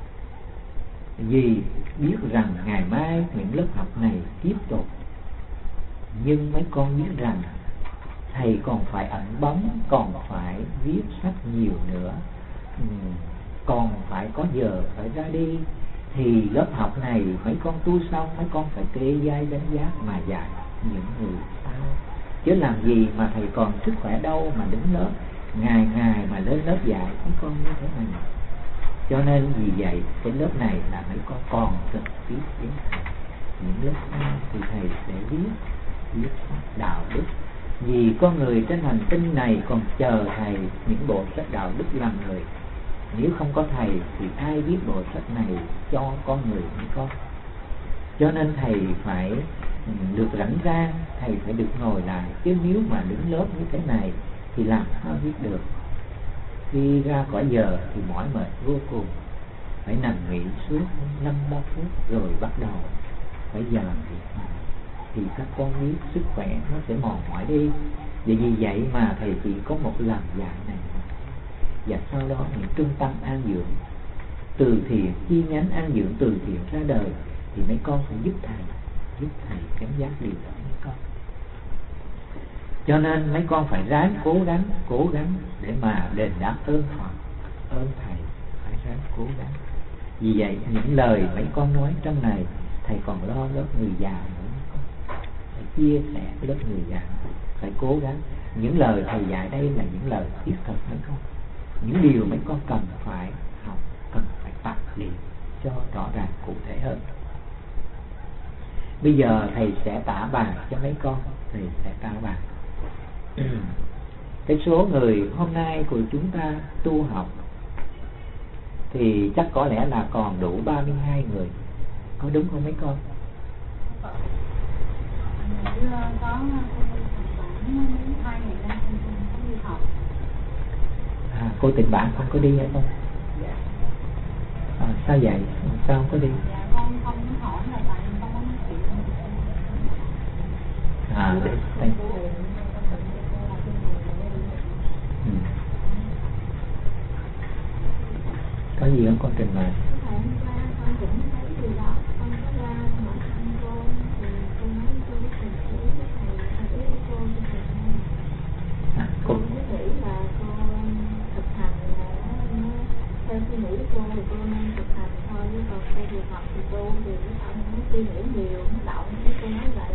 Vì biết rằng ngày mai những lớp học này tiếp tục, nhưng mấy con biết rằng thầy còn phải ẩn bóng, còn phải viết sách nhiều nữa, còn phải có giờ phải ra đi, thì lớp học này mấy con tu xong mấy con phải kê vai đánh giá mà dạy những người sau. Chứ làm gì mà thầy còn sức khỏe đâu mà đứng lớp ngày mà lên lớp dạy mấy con như thế này. Cho nên vì vậy cái lớp này là mấy con còn trực tiếp với thầy. Những lớp sau thì thầy sẽ viết sách đạo đức. Vì con người trên hành tinh này còn chờ thầy những bộ sách đạo đức làm người. Nếu không có thầy thì ai viết bộ sách này cho con người mấy con. Cho nên thầy phải được rảnh rang, thầy phải được ngồi lại. Chứ nếu mà đứng lớp như thế này thì làm sao viết được. Khi ra khỏi giờ thì mỏi mệt vô cùng, phải nằm nghỉ suốt 5-3 phút rồi bắt đầu phải giờ làm việc. Thì các con biết sức khỏe nó sẽ mòn mỏi đi. Vì vậy mà thầy chỉ có một lần dạy này. Và sau đó những trung tâm an dưỡng từ thiện, chi nhánh an dưỡng từ thiện ra đời, thì mấy con phải giúp thầy cảm giác điều đó mấy con. Cho nên mấy con phải ráng cố gắng để mà đền đáp ơn Phật, ơn thầy, phải ráng cố gắng. Vì vậy những lời mấy con nói trong này, thầy còn lo lớp người già nữa mấy con, phải chia sẻ với lớp người già, phải cố gắng. Những lời thầy dạy đây là những lời thiết thực mấy con, những điều mấy con cần phải học, cần phải tập luyện cho rõ ràng cụ thể hơn. Bây giờ thầy sẽ tả bài cho mấy con, thầy sẽ tả bài. Cái số người hôm nay của chúng ta tu học thì chắc có lẽ là còn đủ 32 người. Có đúng không mấy con? Phật. Như có khoảng 2 ngày nay con đi học. Cô Tình Bạn không có đi hay không? Dạ. Sao vậy? Sao không có đi? Dạ con không hỏi là tại con không nói chuyện. Để đây. Có gì không con Trình Bạn? Hôm qua con cũng thấy điều đó, con có ra hỏi thăm cô, thì cô nói cô biết thầy cô Cô cứ nghĩ là cô thực hành là nó theo suy nghĩ của cô thì cô nên thực hành thôi, chứ còn cô việc học thì cô thì nó không suy nghĩ nhiều, nó động, chứ cô nói vậy.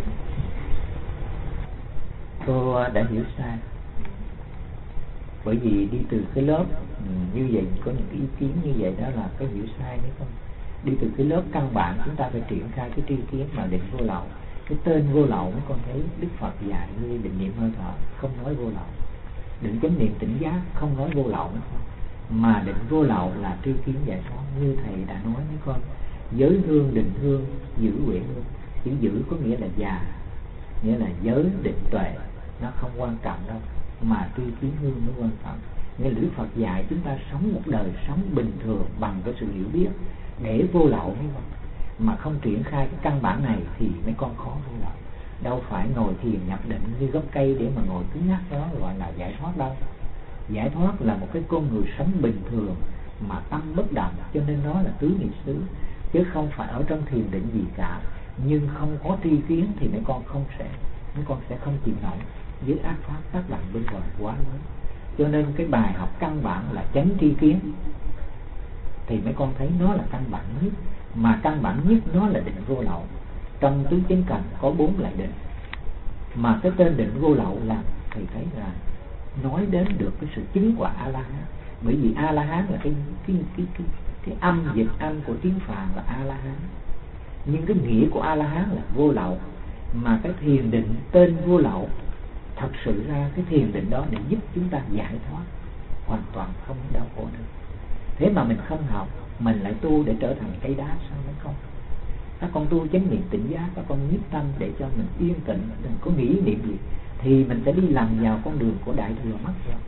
Cô đã hiểu sai. Bởi vì đi từ cái lớp như vậy, có những cái ý kiến như vậy, đó là cái hiểu sai đấy không? Đi từ cái lớp căn bản chúng ta phải triển khai cái tri kiến mà định vô lậu. Cái tên vô lậu mấy con thấy Đức Phật dạy như định niệm hơi thở không nói vô lậu, định chánh niệm tỉnh giác không nói vô lậu, mà định vô lậu là tri kiến giải thoát. Như thầy đã nói mấy con, giới hương, định hương, giữ huệ hương. Chữ giữ có nghĩa là già, nghĩa là giới định tuệ nó không quan trọng đâu, mà tri kiến hương mới quan trọng. Nghĩa là Đức Phật dạy chúng ta sống một đời sống bình thường bằng cái sự hiểu biết để vô lậu mấy con. Mà không triển khai cái căn bản này thì mấy con khó vô lậu. Đâu phải ngồi thiền nhập định như gốc cây để mà ngồi cứng nhắc đó gọi là giải thoát đâu. Giải thoát là một cái con người sống bình thường mà tâm bất động, cho nên nó là tứ niệm xứ, chứ không phải ở trong thiền định gì cả. Nhưng không có tri kiến thì mấy con sẽ không chịu nổi với ác pháp tác động bên ngoài quá lớn. Cho nên cái bài học căn bản là chánh tri kiến, thì mấy con thấy nó là căn bản nhất. Mà căn bản nhất nó là định vô lậu. Trong tứ chánh cần có 4 loại định, mà cái tên định vô lậu là thầy thấy là nói đến được cái sự chứng quả A-la-hán. Bởi vì A-la-hán là cái âm dịch âm của tiếng Phạn là A-la-hán, nhưng cái nghĩa của A-la-hán là vô lậu. Mà cái thiền định tên vô lậu, thật sự ra cái thiền định đó để giúp chúng ta giải thoát hoàn toàn, không đau khổ nữa. Thế mà mình không học, mình lại tu để trở thành cây đá sao mấy con? Các con tu chánh niệm tỉnh giác, các con nhiếp tâm để cho mình yên tĩnh, đừng có nghĩ niệm gì, thì mình sẽ đi lầm vào con đường của Đại Thừa mất rồi.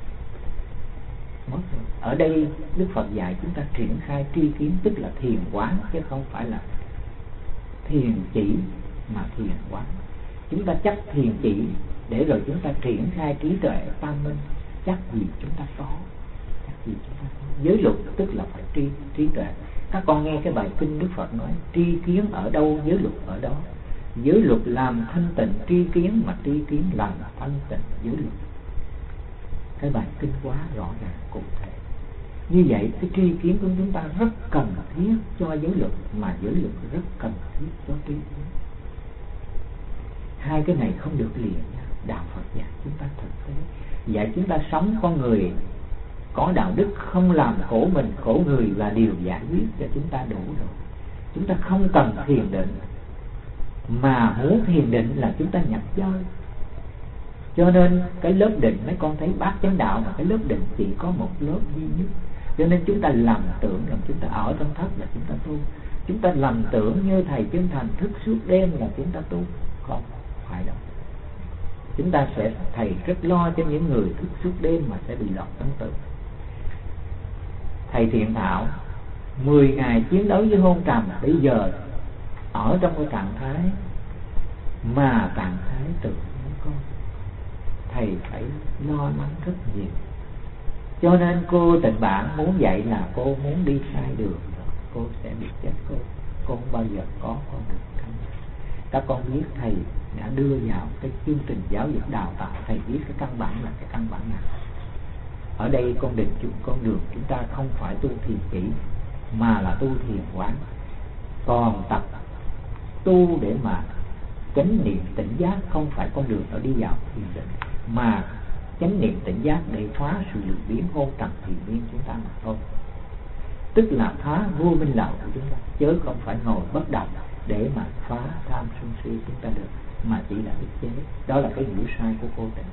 Ở đây Đức Phật dạy chúng ta triển khai tri kiến, tức là thiền quán, chứ không phải là thiền chỉ mà thiền quán. Chúng ta chắc thiền chỉ để rồi chúng ta triển khai trí tuệ tam minh, chắc gì chúng ta có. Giới luật tức là phải trí tuệ. Các con nghe cái bài kinh Đức Phật nói tri kiến ở đâu giới luật ở đó. Giới luật làm thanh tịnh tri kiến, mà tri kiến làm thanh tịnh giới luật. Cái bài kinh quá rõ ràng cụ thể. Như vậy cái tri kiến của chúng ta rất cần thiết cho giới luật, mà giới luật rất cần thiết cho tri kiến. Hai cái này không được liền nha. Đạo Phật dạy chúng ta thực tế, dạy chúng ta sống con người có đạo đức, không làm khổ mình khổ người là điều giải quyết cho chúng ta đủ rồi. Chúng ta không cần thiền định, mà muốn thiền định là chúng ta nhập giới. Cho nên cái lớp định mấy con thấy Bát Chánh Đạo mà cái lớp định chỉ có một lớp duy nhất. Cho nên chúng ta lầm tưởng rằng chúng ta ở trong thất là chúng ta tu. Chúng ta lầm tưởng như thầy Chân Thành thức suốt đêm là chúng ta tu. Không phải đâu. Chúng ta sẽ, thầy rất lo cho những người thức suốt đêm mà sẽ bị lọt tâm tưởng. Thầy Thiện Thảo 10 ngày chiến đấu với hôn trầm, bây giờ ở trong cái trạng thái mà trạng thái tự con, thầy phải lo lắng rất nhiều. Cho nên cô Tịnh Bạn muốn dạy là cô muốn đi sai đường, cô sẽ bị chết. Cô không bao giờ có con đường thắng. Các con biết thầy đã đưa vào cái chương trình giáo dục đào tạo, thầy biết cái căn bản là cái căn bản nào. Ở đây con đường chúng ta không phải tu thiền chỉ, mà là tu thiền quán. Còn tập tu để mà chánh niệm tỉnh giác không phải con đường ở đi vào thiền định, mà chánh niệm tỉnh giác để phá sự lười biếng hôn trầm thiền miên chúng ta mà thôi. Tức là phá vô minh lậu của chúng ta, chứ không phải ngồi bất động để mà phá tham sân si chúng ta được, mà chỉ là ức chế. Đó là cái hiểu sai của cô Tịnh.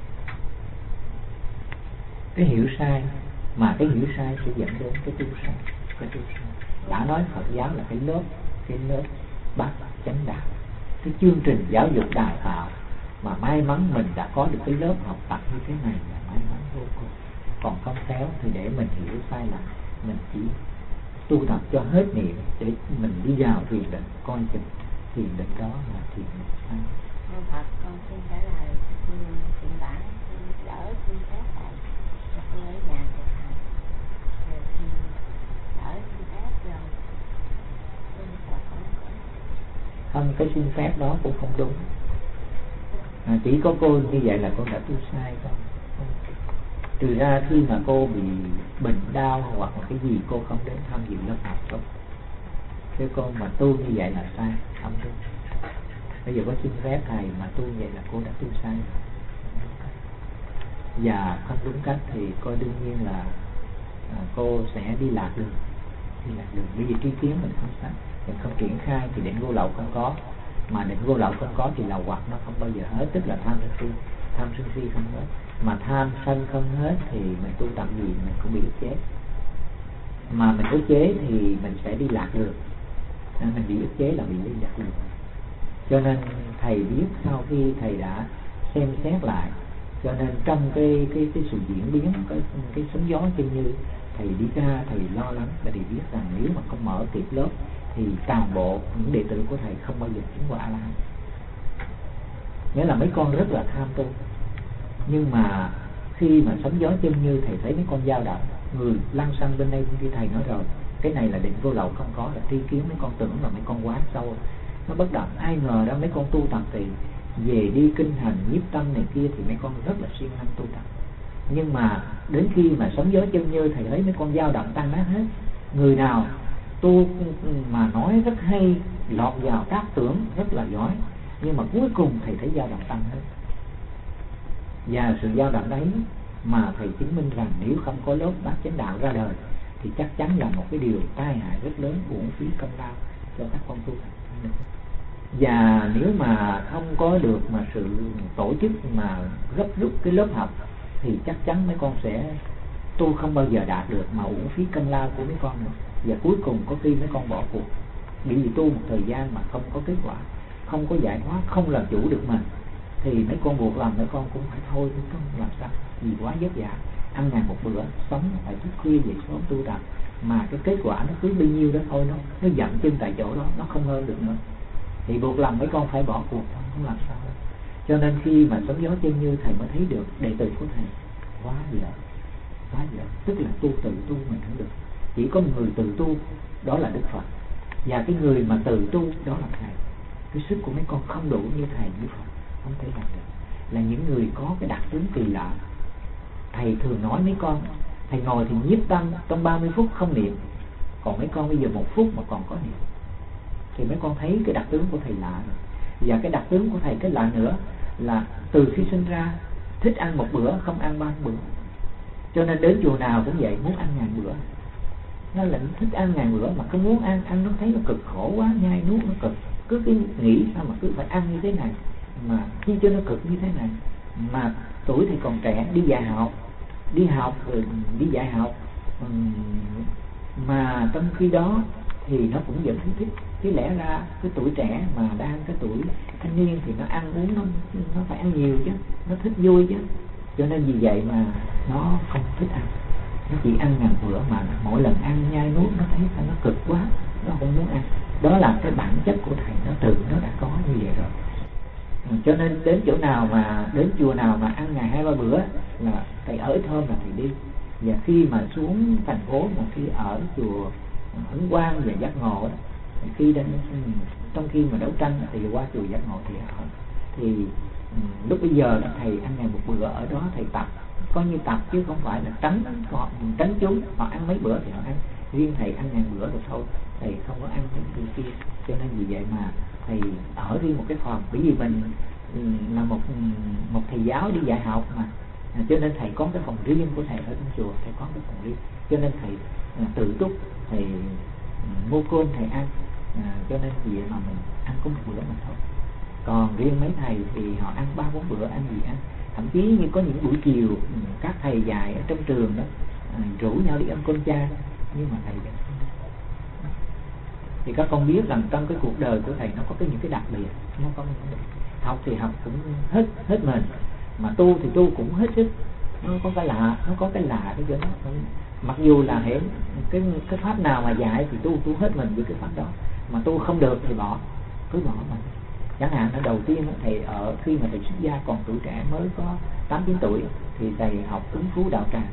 Cái hiểu sai, mà cái hiểu sai sẽ dẫn đến cái tu sai. Cái tu sai đã nói Phật giáo là cái lớp Bát Chánh Đạo, cái chương trình giáo dục đào tạo mà may mắn mình đã có được cái lớp học tập như thế này là may mắn vô cùng. Còn không khéo thì để mình hiểu sai lầm, mình chỉ tu tập cho hết niệm để mình đi vào thiền định, coi chừng thiền định đó là thiền định sai. Phật con xin trả lời chuyện bản đỡ xin phép lại cho cô ở nhà thực hành rồi xin đỡ xin phép rồi không, cái xin phép đó cũng không đúng. Chỉ có cô như vậy là cô đã tu sai thôi. Trừ ra khi mà cô bị bệnh đau hoặc là cái gì cô không đến tham dự lớp học thôi. Thế cô mà tu như vậy là sai, không đúng. Bây giờ có xin phép thầy mà tu vậy là cô đã tu sai. Và không đúng cách thì cô đương nhiên là cô sẽ đi lạc đường. Bởi vì tri kiến mình không sai, mình không triển khai thì định vô lậu không có, mà định vô lậu không có thì lậu hoặc nó không bao giờ hết, tức là tham sân si không hết. Mà tham sân không hết thì mình tu tập gì mình cũng bị ức chế, mà mình ức chế thì mình sẽ đi lạc đường. Nên mình bị ức chế là bị đi lạc đường. Cho nên thầy biết sau khi thầy đã xem xét lại, cho nên trong cái sự diễn biến cái sóng gió chân như thầy đi ra, thầy lo lắng và thầy biết rằng nếu mà không mở kịp lớp thì toàn bộ những đệ tử của thầy không bao giờ chứng quả A-la-hán. Nghĩa là mấy con rất là tham tu, nhưng mà khi mà sóng gió chân như thầy thấy mấy con dao động, người lăn xăng bên đây bên kia, thầy nói rồi cái này là định vô lậu không có, là tri kiến. Mấy con tưởng là mấy con quá sâu nó bất động, ai ngờ đó mấy con tu tập thì về đi kinh hành nhiếp tâm này kia thì mấy con rất là siêng năng tu tập. Nhưng mà đến khi mà sóng gió chân như thầy thấy mấy con dao động tan nát hết. Người nào tu mà nói rất hay, lọt vào tác tưởng rất là giỏi, nhưng mà cuối cùng thầy thấy dao động tan hết. Và sự dao động đấy mà thầy chứng minh rằng nếu không có lớp bát chánh đạo ra đời thì chắc chắn là một cái điều tai hại rất lớn, uổng phí công lao cho các con tu. Và nếu mà không có được mà sự tổ chức mà gấp rút cái lớp học thì chắc chắn mấy con sẽ tu không bao giờ đạt được, mà uổng phí công lao của mấy con nữa. Và cuối cùng có khi mấy con bỏ cuộc, bởi vì tu một thời gian mà không có kết quả, không có giải thoát, không làm chủ được mình, thì mấy con buộc lòng mấy con cũng phải thôi, không làm sao, vì quá vất vả, ăn ngày một bữa, sống phải thức khuya dậy sớm tu tập, mà cái kết quả nó cứ bấy nhiêu đó thôi, nó dậm chân tại chỗ đó, nó không hơn được nữa, thì buộc lòng mấy con phải bỏ cuộc, không làm sao đâu. Cho nên khi mà sóng gió chân như thầy mới thấy được đệ tử của thầy quá dở, tức là tu tự tu mình không được. Chỉ có người tự tu đó là Đức Phật, và cái người mà tự tu đó là thầy. Cái sức của mấy con không đủ như thầy như Phật, không thể làm được. Là những người có cái đặc tướng kỳ lạ. Thầy thường nói mấy con, thầy ngồi thì nhiếp tâm trong 30 phút không niệm, còn mấy con bây giờ 1 phút mà còn có niệm, thì mấy con thấy cái đặc tướng của thầy lạ rồi. Và cái đặc tướng của thầy cái lạ nữa là từ khi sinh ra thích ăn 1 bữa, không ăn 3 bữa. Cho nên đến chùa nào cũng vậy, muốn ăn ngàn bữa. Nó là thích ăn ngàn bữa mà không muốn ăn nó thấy nó cực khổ quá, nhai nuốt nó cực. Cứ cái nghĩ sao mà cứ phải ăn như thế này, mà chi cho nó cực như thế này. Mà tuổi thì còn trẻ, đi học rồi đi dạy học, mà trong khi đó thì nó cũng vẫn thích. Chứ lẽ ra cái tuổi trẻ mà đang cái tuổi thanh niên thì nó ăn uống nó phải ăn nhiều chứ, nó thích vui chứ. Cho nên vì vậy mà nó không thích ăn, nó chỉ ăn ngàn bữa, mà mỗi lần ăn nhai nuốt nó thấy nó cực quá, nó không muốn ăn. Đó là cái bản chất của thầy, nó tự nó đã có như vậy rồi. Cho nên đến chùa nào mà ăn ngày 2-3 bữa là thầy ở ít hơn là thầy đi. Và khi mà xuống thành phố, mà khi ở chùa Ấn Quang và Giác Ngộ đó, trong khi mà đấu tranh thì qua chùa Giác Ngộ thì ở. Thì lúc bây giờ là thầy ăn ngày 1 bữa ở đó, thầy tập, coi như tập chứ không phải là tránh chúng. Họ ăn mấy bữa thì họ ăn, riêng thầy ăn ngàn bữa rồi thôi, thầy không có ăn những kia. Cho nên vì vậy mà thầy ở riêng một cái phòng, bởi vì mình là một thầy giáo đi dạy học mà, cho nên thầy có cái phòng riêng của thầy ở trong chùa, thầy có cái phòng riêng. Cho nên thầy tự túc, thầy mua cơm thầy ăn, cho nên vì vậy mà mình ăn có 1 bữa mà thôi. Còn riêng mấy thầy thì họ ăn 3-4 bữa, ăn gì ăn. Thậm chí như có những buổi chiều các thầy dạy ở trong trường đó rủ nhau đi ăn cơm cha, nhưng mà thầy vẫn không. Thì các con biết rằng trong cái cuộc đời của thầy nó có những cái đặc biệt. nó có học thì học cũng hết mình, mà tu thì tu cũng hết sức. Nó có cái lạ cái chỗ đó. Mặc dù là hệ cái pháp nào mà dạy thì tu hết mình với cái pháp đó, mà tu không được thì cứ bỏ mà. Chẳng hạn ở đầu tiên thầy khi mà thầy xuất gia còn tuổi trẻ mới có 8-9 tuổi thì thầy học ứng phú đạo tràng,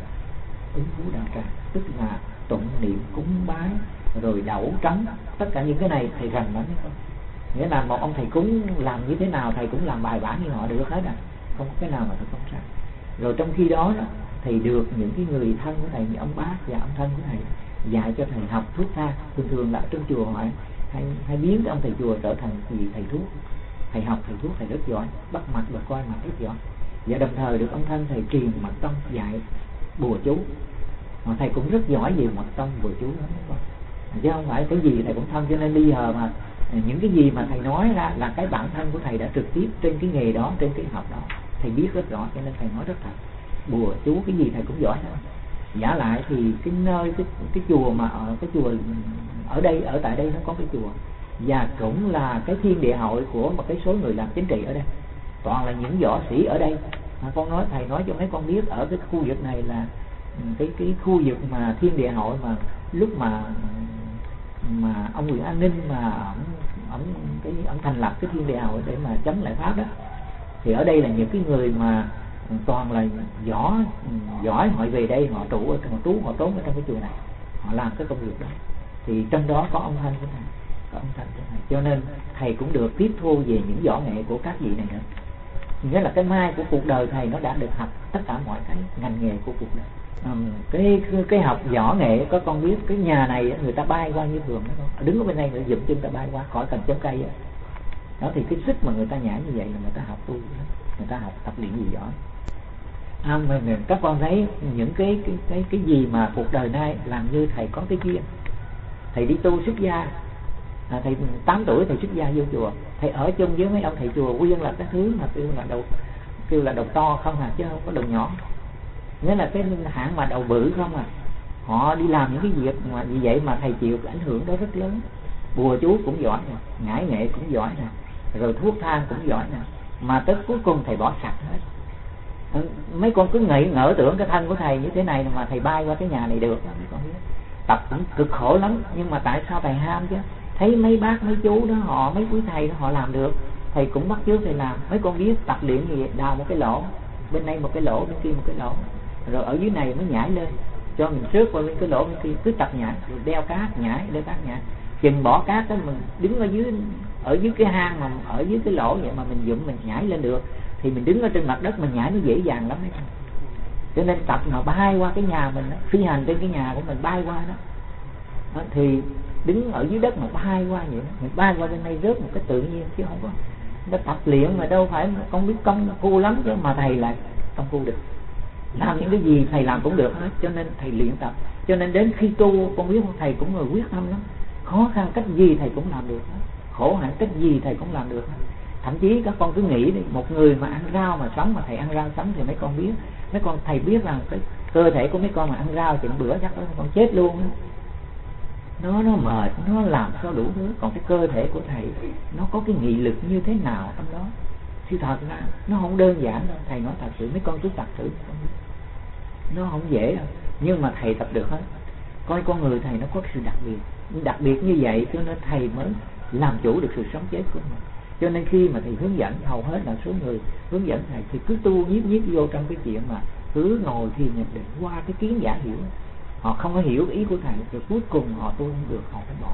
tức là tụng niệm cúng bái rồi đẩu trống, tất cả những cái này thầy rành lắm. Nghĩa là một ông thầy cúng làm như thế nào thầy cũng làm bài bản như họ được hết không có cái nào mà thầy không sai. Rồi trong khi đó thầy được những cái người thân của thầy, như ông bác và ông thân của thầy dạy cho thầy học thuốc thang. Thường là ở trong chùa họ hay biến cái ông thầy chùa trở thành thầy thuốc. Thầy học thầy thuốc thầy rất giỏi, bắt mạch và coi mạch rất giỏi, và đồng thời được ông thân thầy truyền mật tông dạy bùa chú, mà thầy cũng rất giỏi về mật tông bùa chú đó, chứ không phải cái gì thầy cũng thông. Cho nên bây giờ mà những cái gì mà thầy nói ra là cái bản thân của thầy đã trực tiếp trên cái nghề đó, trên cái học đó, thầy biết rất rõ, cho nên thầy nói rất thật. Bùa chú cái gì thầy cũng giỏi hết. Giả lại thì cái nơi cái chùa mà ở cái chùa ở tại đây nó có cái chùa, và cũng là cái thiên địa hội của một cái số người làm chính trị ở đây, toàn là những võ sĩ ở đây. Thầy nói cho mấy con biết, ở cái khu vực này là cái khu vực mà thiên địa hội mà lúc mà ông Nguyễn An Ninh mà ông thành lập cái thiên địa hội để mà chống lại Pháp đó, thì ở đây là những cái người mà toàn là giỏi, họ về đây họ trú họ trốn ở trong cái chùa này, họ làm cái công việc đó. Thì trong đó có ông Thanh của thầy, cho nên thầy cũng được tiếp thu về những võ nghệ của các vị này nữa. Nghĩa là cái mai của cuộc đời thầy nó đã được học tất cả mọi cái ngành nghề của cuộc đời. Cái học võ nghệ, có con biết cái nhà này người ta bay qua như thường đó, đứng ở bên đây người dụm chân ta bay qua khỏi cần chấm cây đó. Thì cái sức mà người ta nhảy như vậy là người ta học tu, người ta học tập luyện gì giỏi. Các con thấy những cái gì mà cuộc đời nay làm như thầy có cái duyên. Thầy đi tu xuất gia, thầy 8 tuổi thầy xuất gia vô chùa, thầy ở chung với mấy ông thầy chùa Quyên là cái thứ mà kêu là đầu to không chứ không có đầu nhỏ. Nghĩa là cái hạng mà đầu bự không họ đi làm những cái việc mà vì vậy mà thầy chịu cái ảnh hưởng đó rất lớn. Bùa chú cũng giỏi nè, ngải nghệ cũng giỏi nè, rồi thuốc thang cũng giỏi nè, mà tới cuối cùng thầy bỏ sạch hết. Mấy con cứ ngỡ tưởng cái thân của thầy như thế này mà thầy bay qua cái nhà này được. Mấy con biết tập cũng cực khổ lắm, nhưng mà tại sao thầy ham chứ? Thấy mấy bác mấy chú đó mấy quý thầy đó họ làm được, thầy cũng bắt chước thầy làm. Mấy con biết tập luyện gì, đào một cái lỗ, bên đây một cái lỗ, bên kia một cái lỗ, rồi ở dưới này mới nhảy lên, cho mình rước qua bên cái lỗ bên kia, cứ tập nhảy, rồi đeo cát nhảy, chừng bỏ cát đó mình đứng ở dưới cái hang mà ở dưới cái lỗ vậy mà mình mình nhảy lên được, thì mình đứng ở trên mặt đất mình nhảy nó dễ dàng lắm đấy. Cho nên tập mà bay qua cái nhà mình đó, phi hành trên cái nhà của mình bay qua đó, thì đứng ở dưới đất mà bay qua vậy đó, mình bay qua bên đây rớt một cái tự nhiên, chứ không có nó tập luyện mà đâu phải con biết công phu lắm, chứ mà thầy lại công phu được, làm những cái gì thầy làm cũng được hết. Cho nên thầy luyện tập, cho nên đến khi tu con biết thầy cũng người quyết tâm lắm, khó khăn cách gì thầy cũng làm được hết, khổ hạnh cách gì thầy cũng làm được hết. Thậm chí các con cứ nghĩ đi, một người mà ăn rau mà sống, mà thầy ăn rau sống thì mấy con biết, thầy biết rằng cái cơ thể của mấy con mà ăn rau chừng bữa chắc mấy con chết luôn đó. Nó mệt, nó làm sao đủ thứ. Còn cái cơ thể của thầy nó có cái nghị lực như thế nào trong đó, thì thật ra nó không đơn giản đâu. Thầy nói thật sự, mấy con cứ tập thử, nó không dễ đâu, nhưng mà thầy tập được hết. Coi con người thầy nó có sự đặc biệt như vậy, cho nên thầy mới làm chủ được sự sống chết của mình. Cho nên khi mà thầy hướng dẫn, hầu hết là số người hướng dẫn thầy thì cứ tu nhiếp vô trong cái chuyện mà cứ ngồi thiền nhập định qua cái kiến giả hiểu. Họ không có hiểu ý của thầy, rồi cuối cùng họ tu không được, họ phải bỏ.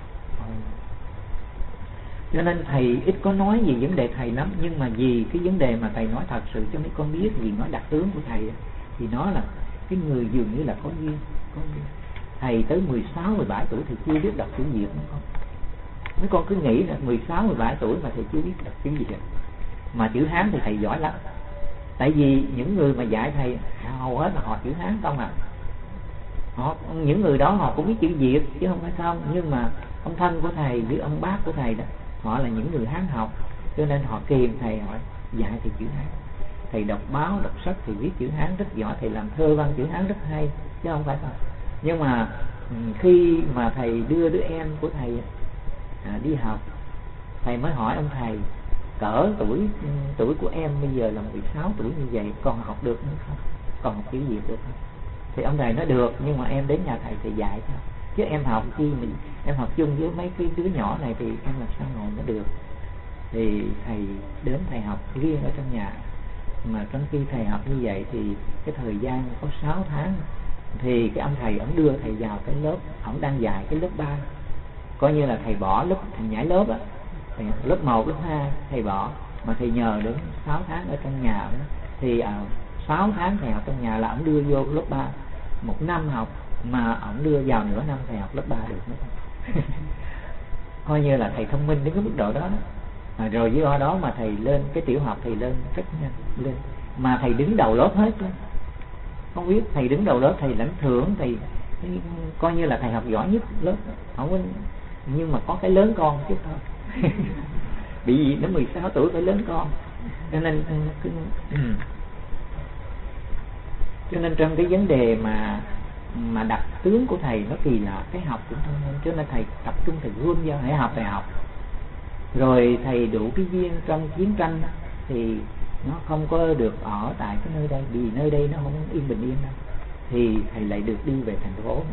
Cho nên thầy ít có nói gì vấn đề thầy lắm, nhưng mà vì cái vấn đề mà thầy nói thật sự cho mấy con biết, vì nói đặc tướng của thầy thì nó là cái người dường như là có duyên. Thầy tới 16-17 tuổi thì chưa biết đọc chữ Việt nữa con. Mấy con cứ nghĩ là 16-17 tuổi mà thầy chưa biết đọc chữ Việt, mà chữ Hán thì thầy giỏi lắm. Tại vì những người mà dạy thầy hầu hết là họ chữ Hán không những người đó họ cũng biết chữ Việt chứ không phải không. Nhưng mà ông thân của thầy với ông bác của thầy đó, họ là những người Hán học, cho nên họ kìm thầy, họ dạy thầy chữ Hán. Thầy đọc báo đọc sách thì viết chữ Hán rất giỏi, thầy làm thơ văn chữ Hán rất hay chứ không phải không. Nhưng mà khi mà thầy đưa đứa em của thầy đi học, thầy mới hỏi ông thầy cỡ tuổi của em bây giờ là 16 tuổi như vậy còn học được nữa không, còn học chữ Việt được không? Thì ông thầy nói được, nhưng mà em đến nhà thầy thì dạy thôi, chứ em học chi mình, em học chung với mấy cái đứa nhỏ này thì em làm sao ngồi nó được. Thì thầy đến thầy học riêng ở trong nhà, mà trong khi thầy học như vậy thì cái thời gian có 6 tháng thì cái ông thầy ổng đưa thầy vào cái lớp, ổng đang dạy cái lớp 3, coi như là thầy bỏ lớp, thầy nhảy lớp á, lớp 1, lớp 2 thầy bỏ, mà thầy nhờ đến 6 tháng ở trong nhà đó. Thì 6 tháng thầy học trong nhà là ổng đưa vô lớp 3, 1 năm học mà ổng đưa vào nửa năm thầy học lớp 3 được nữa. Coi như là thầy thông minh đến cái mức độ đó, đó. Rồi với đó mà thầy lên cái tiểu học, thầy lên rất nhanh lên, mà thầy đứng đầu lớp hết luôn. Không biết thầy đứng đầu lớp, thầy lãnh thưởng, thầy coi như là thầy học giỏi nhất lớp, không có, nhưng mà có cái lớn con chứ thôi. Bị gì đến 16 tuổi phải lớn con, cho nên trong cái vấn đề mà đặc tướng của thầy nó kỳ lạ, cái học cũng thông minh, cho nên thầy tập trung, thầy gom vào hãy học, thầy học. Rồi thầy đủ cái duyên trong chiến tranh thì nó không có được ở tại cái nơi đây, vì nơi đây nó không yên bình yên đâu, thì thầy lại được đi về thành phố.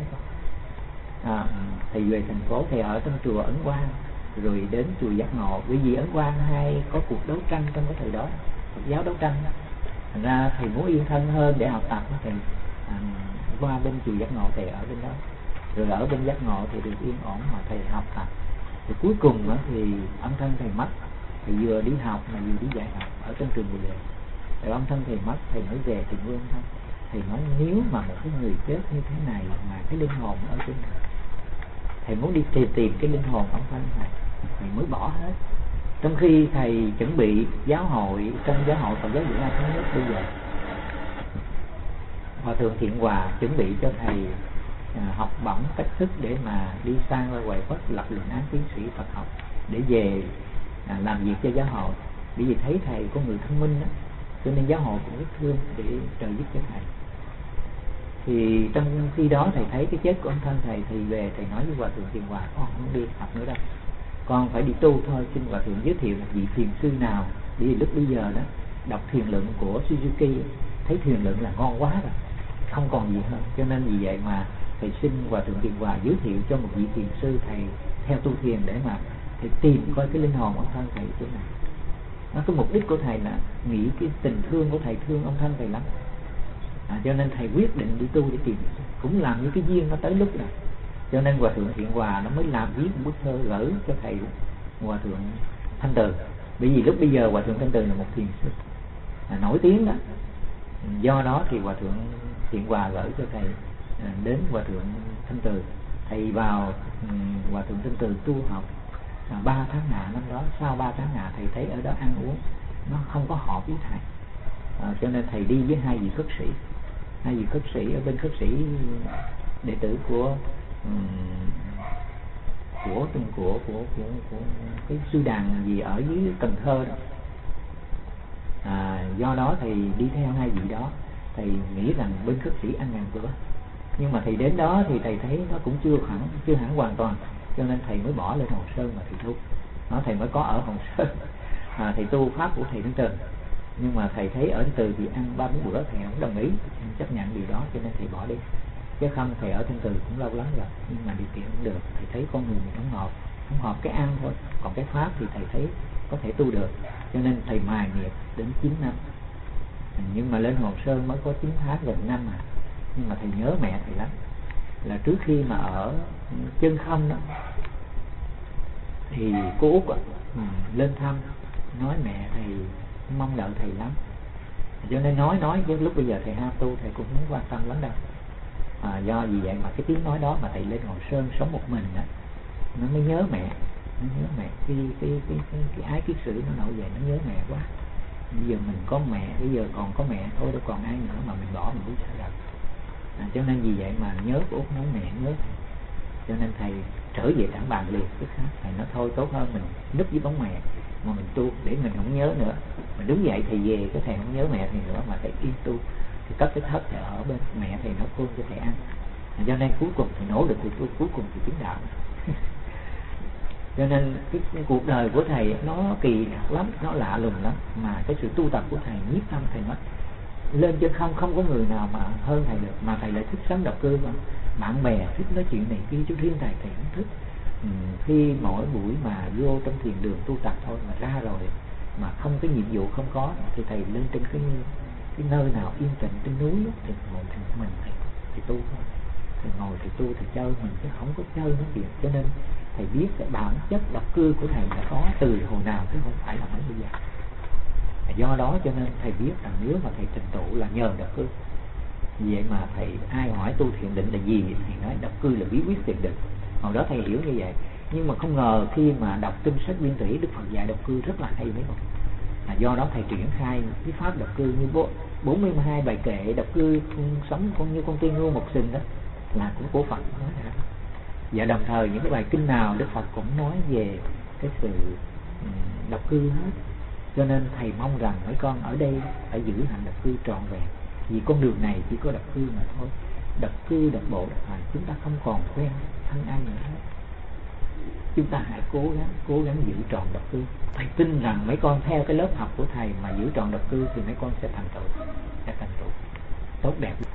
Thầy về thành phố, thầy ở trong chùa Ấn Quang, rồi đến chùa Giác Ngộ, bởi vì Ấn Quang hay có cuộc đấu tranh trong cái thời đó, Phật giáo đấu tranh. Thành ra thầy muốn yên thân hơn để học tập, thầy qua bên chùa Giác Ngộ, thầy ở bên đó, rồi ở bên Giác Ngộ thì được yên ổn mà thầy học tập. Thì cuối cùng đó thì ông thân thầy mất, thầy vừa đi học mà vừa đi dạy học ở trong trường Bồ Đề. Rồi ông thân thầy mất, thầy mới về Tiền Vương thôi. Thầy nói nếu mà một cái người chết như thế này mà cái linh hồn ở trên này, thầy muốn đi tìm cái linh hồn ông thân thầy mới bỏ hết. Trong khi thầy chuẩn bị giáo hội, trong giáo hội Phật giáo Việt Nam thống nhất bây giờ, Hòa thượng Thiện Hòa chuẩn bị cho thầy học bổng cách thức để mà đi sang ra ngoài Bắc lập luận án tiến sĩ Phật học để về làm việc cho giáo hội. Bởi vì thấy thầy có người thông minh đó, cho nên giáo hội cũng rất thương để trợ giúp cho thầy. Thì trong khi đó thầy thấy cái chết của ông thân thầy, thì về thầy nói với Hòa thượng Thiện Hòa, con không đi học nữa đâu, con phải đi tu thôi. Xin Hòa thượng giới thiệu là vị thiền sư nào. Bởi vì lúc bây giờ đó đọc thiền luận của Suzuki, thấy thiền luận là ngon quá rồi, không còn gì hơn. Cho nên vì vậy mà thầy xin Hòa thượng Thiện Hòa giới thiệu cho một vị thiền sư thầy theo tu thiền để mà thầy tìm coi cái linh hồn ông thân thầy chỗ này. Cái mục đích của thầy là nghĩ cái tình thương của thầy thương ông thân thầy lắm, cho nên thầy quyết định đi tu để tìm, cũng làm như cái duyên nó tới lúc rồi. Cho nên Hòa thượng Thiện Hòa nó mới làm viết một bức thơ gửi cho thầy Hòa thượng Thanh Từ. Bởi vì lúc bây giờ Hòa thượng Thanh Từ là một thiền sư nổi tiếng đó, do đó thì Hòa thượng Thiện Hòa gửi cho thầy đến Hòa thượng Thanh Từ. Thầy vào Hòa thượng Thanh Từ tu học 3 tháng hạ năm đó. Sau 3 tháng hạ thầy thấy ở đó ăn uống nó không có hợp với thầy, cho nên thầy đi với hai vị khất sĩ. Hai vị khất sĩ ở bên khất sĩ đệ tử của cái sư đàn gì ở dưới Cần Thơ đó. Do đó thầy đi theo hai vị đó. Thầy nghĩ rằng bên khất sĩ ăn ngàn bữa, nhưng mà thầy đến đó thì thầy thấy nó cũng chưa hẳn hoàn toàn, cho nên thầy mới bỏ lên Hòn Sơn mà thầy tu. Thầy mới có ở Hòn Sơn thầy tu pháp của thầy Thanh Từ. Nhưng mà thầy thấy ở Thanh Từ thì ăn 3-4 bữa, thầy không đồng ý, chấp nhận điều đó, cho nên thầy bỏ đi. Chứ không thầy ở Thanh Từ cũng lâu lắm rồi, nhưng mà điều kiện không được. Thầy thấy con người mình không hợp cái ăn thôi, còn cái pháp thì thầy thấy có thể tu được, cho nên thầy mài nghiệp đến 9 năm. Nhưng mà lên Hòn Sơn mới có 9 tháng gần năm à. Nhưng mà thầy nhớ mẹ thầy lắm. Là trước khi mà ở Chân Không đó thì cô Út lên thăm, nói mẹ thầy mong đợi thầy lắm, cho nên nói chứ lúc bây giờ thầy ham tu thầy cũng không quan tâm lắm đâu. Do vì vậy mà cái tiếng nói đó mà thầy lên Hòn Sơn sống một mình đó, nó mới nhớ mẹ, cái ái kiết sử nó nổi dậy, nó nhớ mẹ quá. Bây giờ mình có mẹ, bây giờ còn có mẹ thôi, đâu còn ai nữa, mà mình bỏ mình biết sao được. Cho nên vì vậy mà nhớ của Út, nói mẹ nhớ thầy. Cho nên thầy trở về Trảng Bàng liền tức khắc. Thầy nói thôi tốt hơn mình núp dưới bóng mẹ mà mình tu để mình không nhớ nữa. Mình đứng dậy thầy về cái thầy không nhớ mẹ thầy nữa, mà thầy yên tu thì cất cái thất thầy ở bên mẹ thầy nấu cơm cho thầy ăn. Cho nên cuối cùng thầy nỗ lực thì tu, cuối cùng thì chứng đạo. Cho nên cái cuộc đời của thầy nó kỳ lắm, nó lạ lùng lắm. Mà cái sự tu tập của thầy, nhiếp tâm thầy nói lên trên không có người nào mà hơn thầy được. Mà thầy lại thích sống độc cư mà. Bạn bè thích nói chuyện này kia, chứ riêng thầy không thích. Khi mỗi buổi mà vô trong thiền đường tu tập thôi, mà ra rồi mà không cái nhiệm vụ không có, thì thầy lên trên cái nơi nào yên tĩnh trên núi thì ngồi thì mình thì tu thôi. Thầy ngồi thì tu, thì chơi mình, chứ không có chơi nói chuyện. Cho nên thầy biết cái bản chất độc cư của thầy đã có từ hồi nào, chứ không phải là mới bây giờ. Do đó cho nên thầy biết rằng nếu mà thầy trình tụ là nhờ độc cư. Vậy mà thầy ai hỏi tu thiền định là gì, thì nói độc cư là bí quyết thiền định. Hồi đó thầy hiểu như vậy. Nhưng mà không ngờ khi mà đọc kinh sách Nguyên Thủy, Đức Phật dạy độc cư rất là hay mấy con. Do đó thầy triển khai cái pháp độc cư như 42 bài kệ độc cư sống như con tiên ngưu một sừng đó, là của Phật nói ra. Và đồng thời những cái bài kinh nào Đức Phật cũng nói về cái sự độc cư hết. Cho nên thầy mong rằng mấy con ở đây phải giữ hạnh độc cư trọn vẹn. Vì con đường này chỉ có độc cư mà thôi. Độc cư, độc bộ, độc hành, chúng ta không còn quen thân ai nữa hết. Chúng ta hãy cố gắng giữ trọn độc cư. Thầy tin rằng mấy con theo cái lớp học của thầy mà giữ trọn độc cư thì mấy con sẽ thành tựu tốt đẹp.